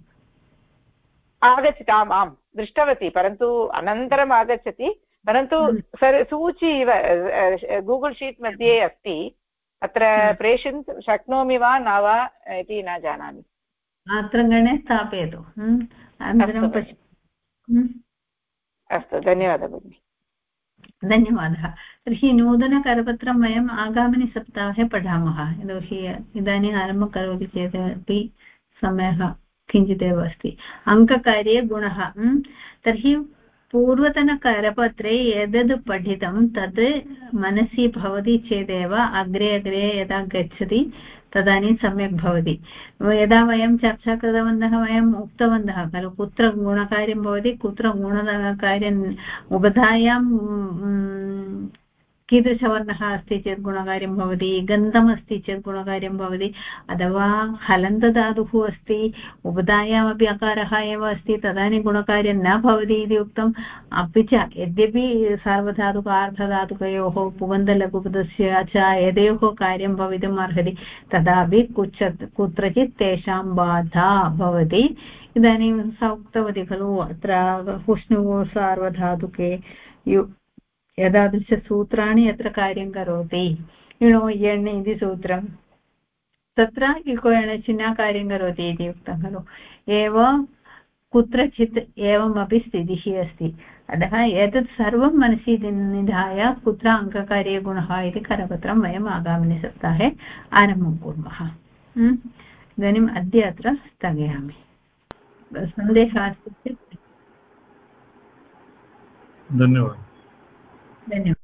आम् आं दृष्टवती, परन्तु अनन्तरम् आगच्छति, परन्तु सूची इव गूगल् शीट् मध्ये अस्ति। अत्र प्रेषयितुं शक्नोमि वा न वा इति न जानामि। अत्र गणे स्थापयतु, अनन्तरं पश्य। अस्तु, धन्यवादः भगिनि। धन्यवादः। तर्हि नूतनकरपत्रं वयम् आगामिनि सप्ताहे पठामः, यतोहि इदानीम् आरम्भं करोति चेत् अपि समयः किञ्चिदेव अस्ति। अङ्ककार्ये गुणः। तर्हि पूर्वतनकरपत्रे यद् पठितं तद् मनसि भवति चेदेव अग्रे अग्रे यदा गच्छति तदानीं सम्यक् भवति। यदा वयं चर्चा कृतवन्तः वयम् उक्तवन्तः खलु कुत्र गुणकार्यं भवति, कुत्र गुणकार्यम् उपधायां कीदृशवर्णः अस्ति चेत् गुणकार्यं भवति, गन्धमस्ति चेत् गुणकार्यं भवति, अथवा हलन्तधातुः अस्ति उपधायामपि अकारः एव अस्ति तदानीं गुणकार्यं न भवति इति उक्तम्। अपि च यद्यपि सार्वधातुक आर्धधातुकयोः पुगन्धलघुपदस्य च यदयोः कार्यं भवितुम् अर्हति, तदापि कुत्रचित् तेषां बाधा भवति। इदानीं सा उक्तवती खलु अत्र हुष्णुः सार्वधातुके एतादृशसूत्राणि यत्र कार्यं करोति, इणो यण् इति सूत्रं तत्र इको एणचिह्नं कार्यं करोति इति उक्तं खलु। एवं कुत्रचित् एवमपि स्थितिः अस्ति। अतः एतत् सर्वं मनसि निधाय कुत्र अङ्ककार्ये गुणः इति करपत्रं वयम् आगामिनि सप्ताहे आरम्भं कुर्मः। इदानीम् अद्य अत्र स्थगयामि। सन्देहः अस्ति चेत् धन्यवादः। धन्यवादः।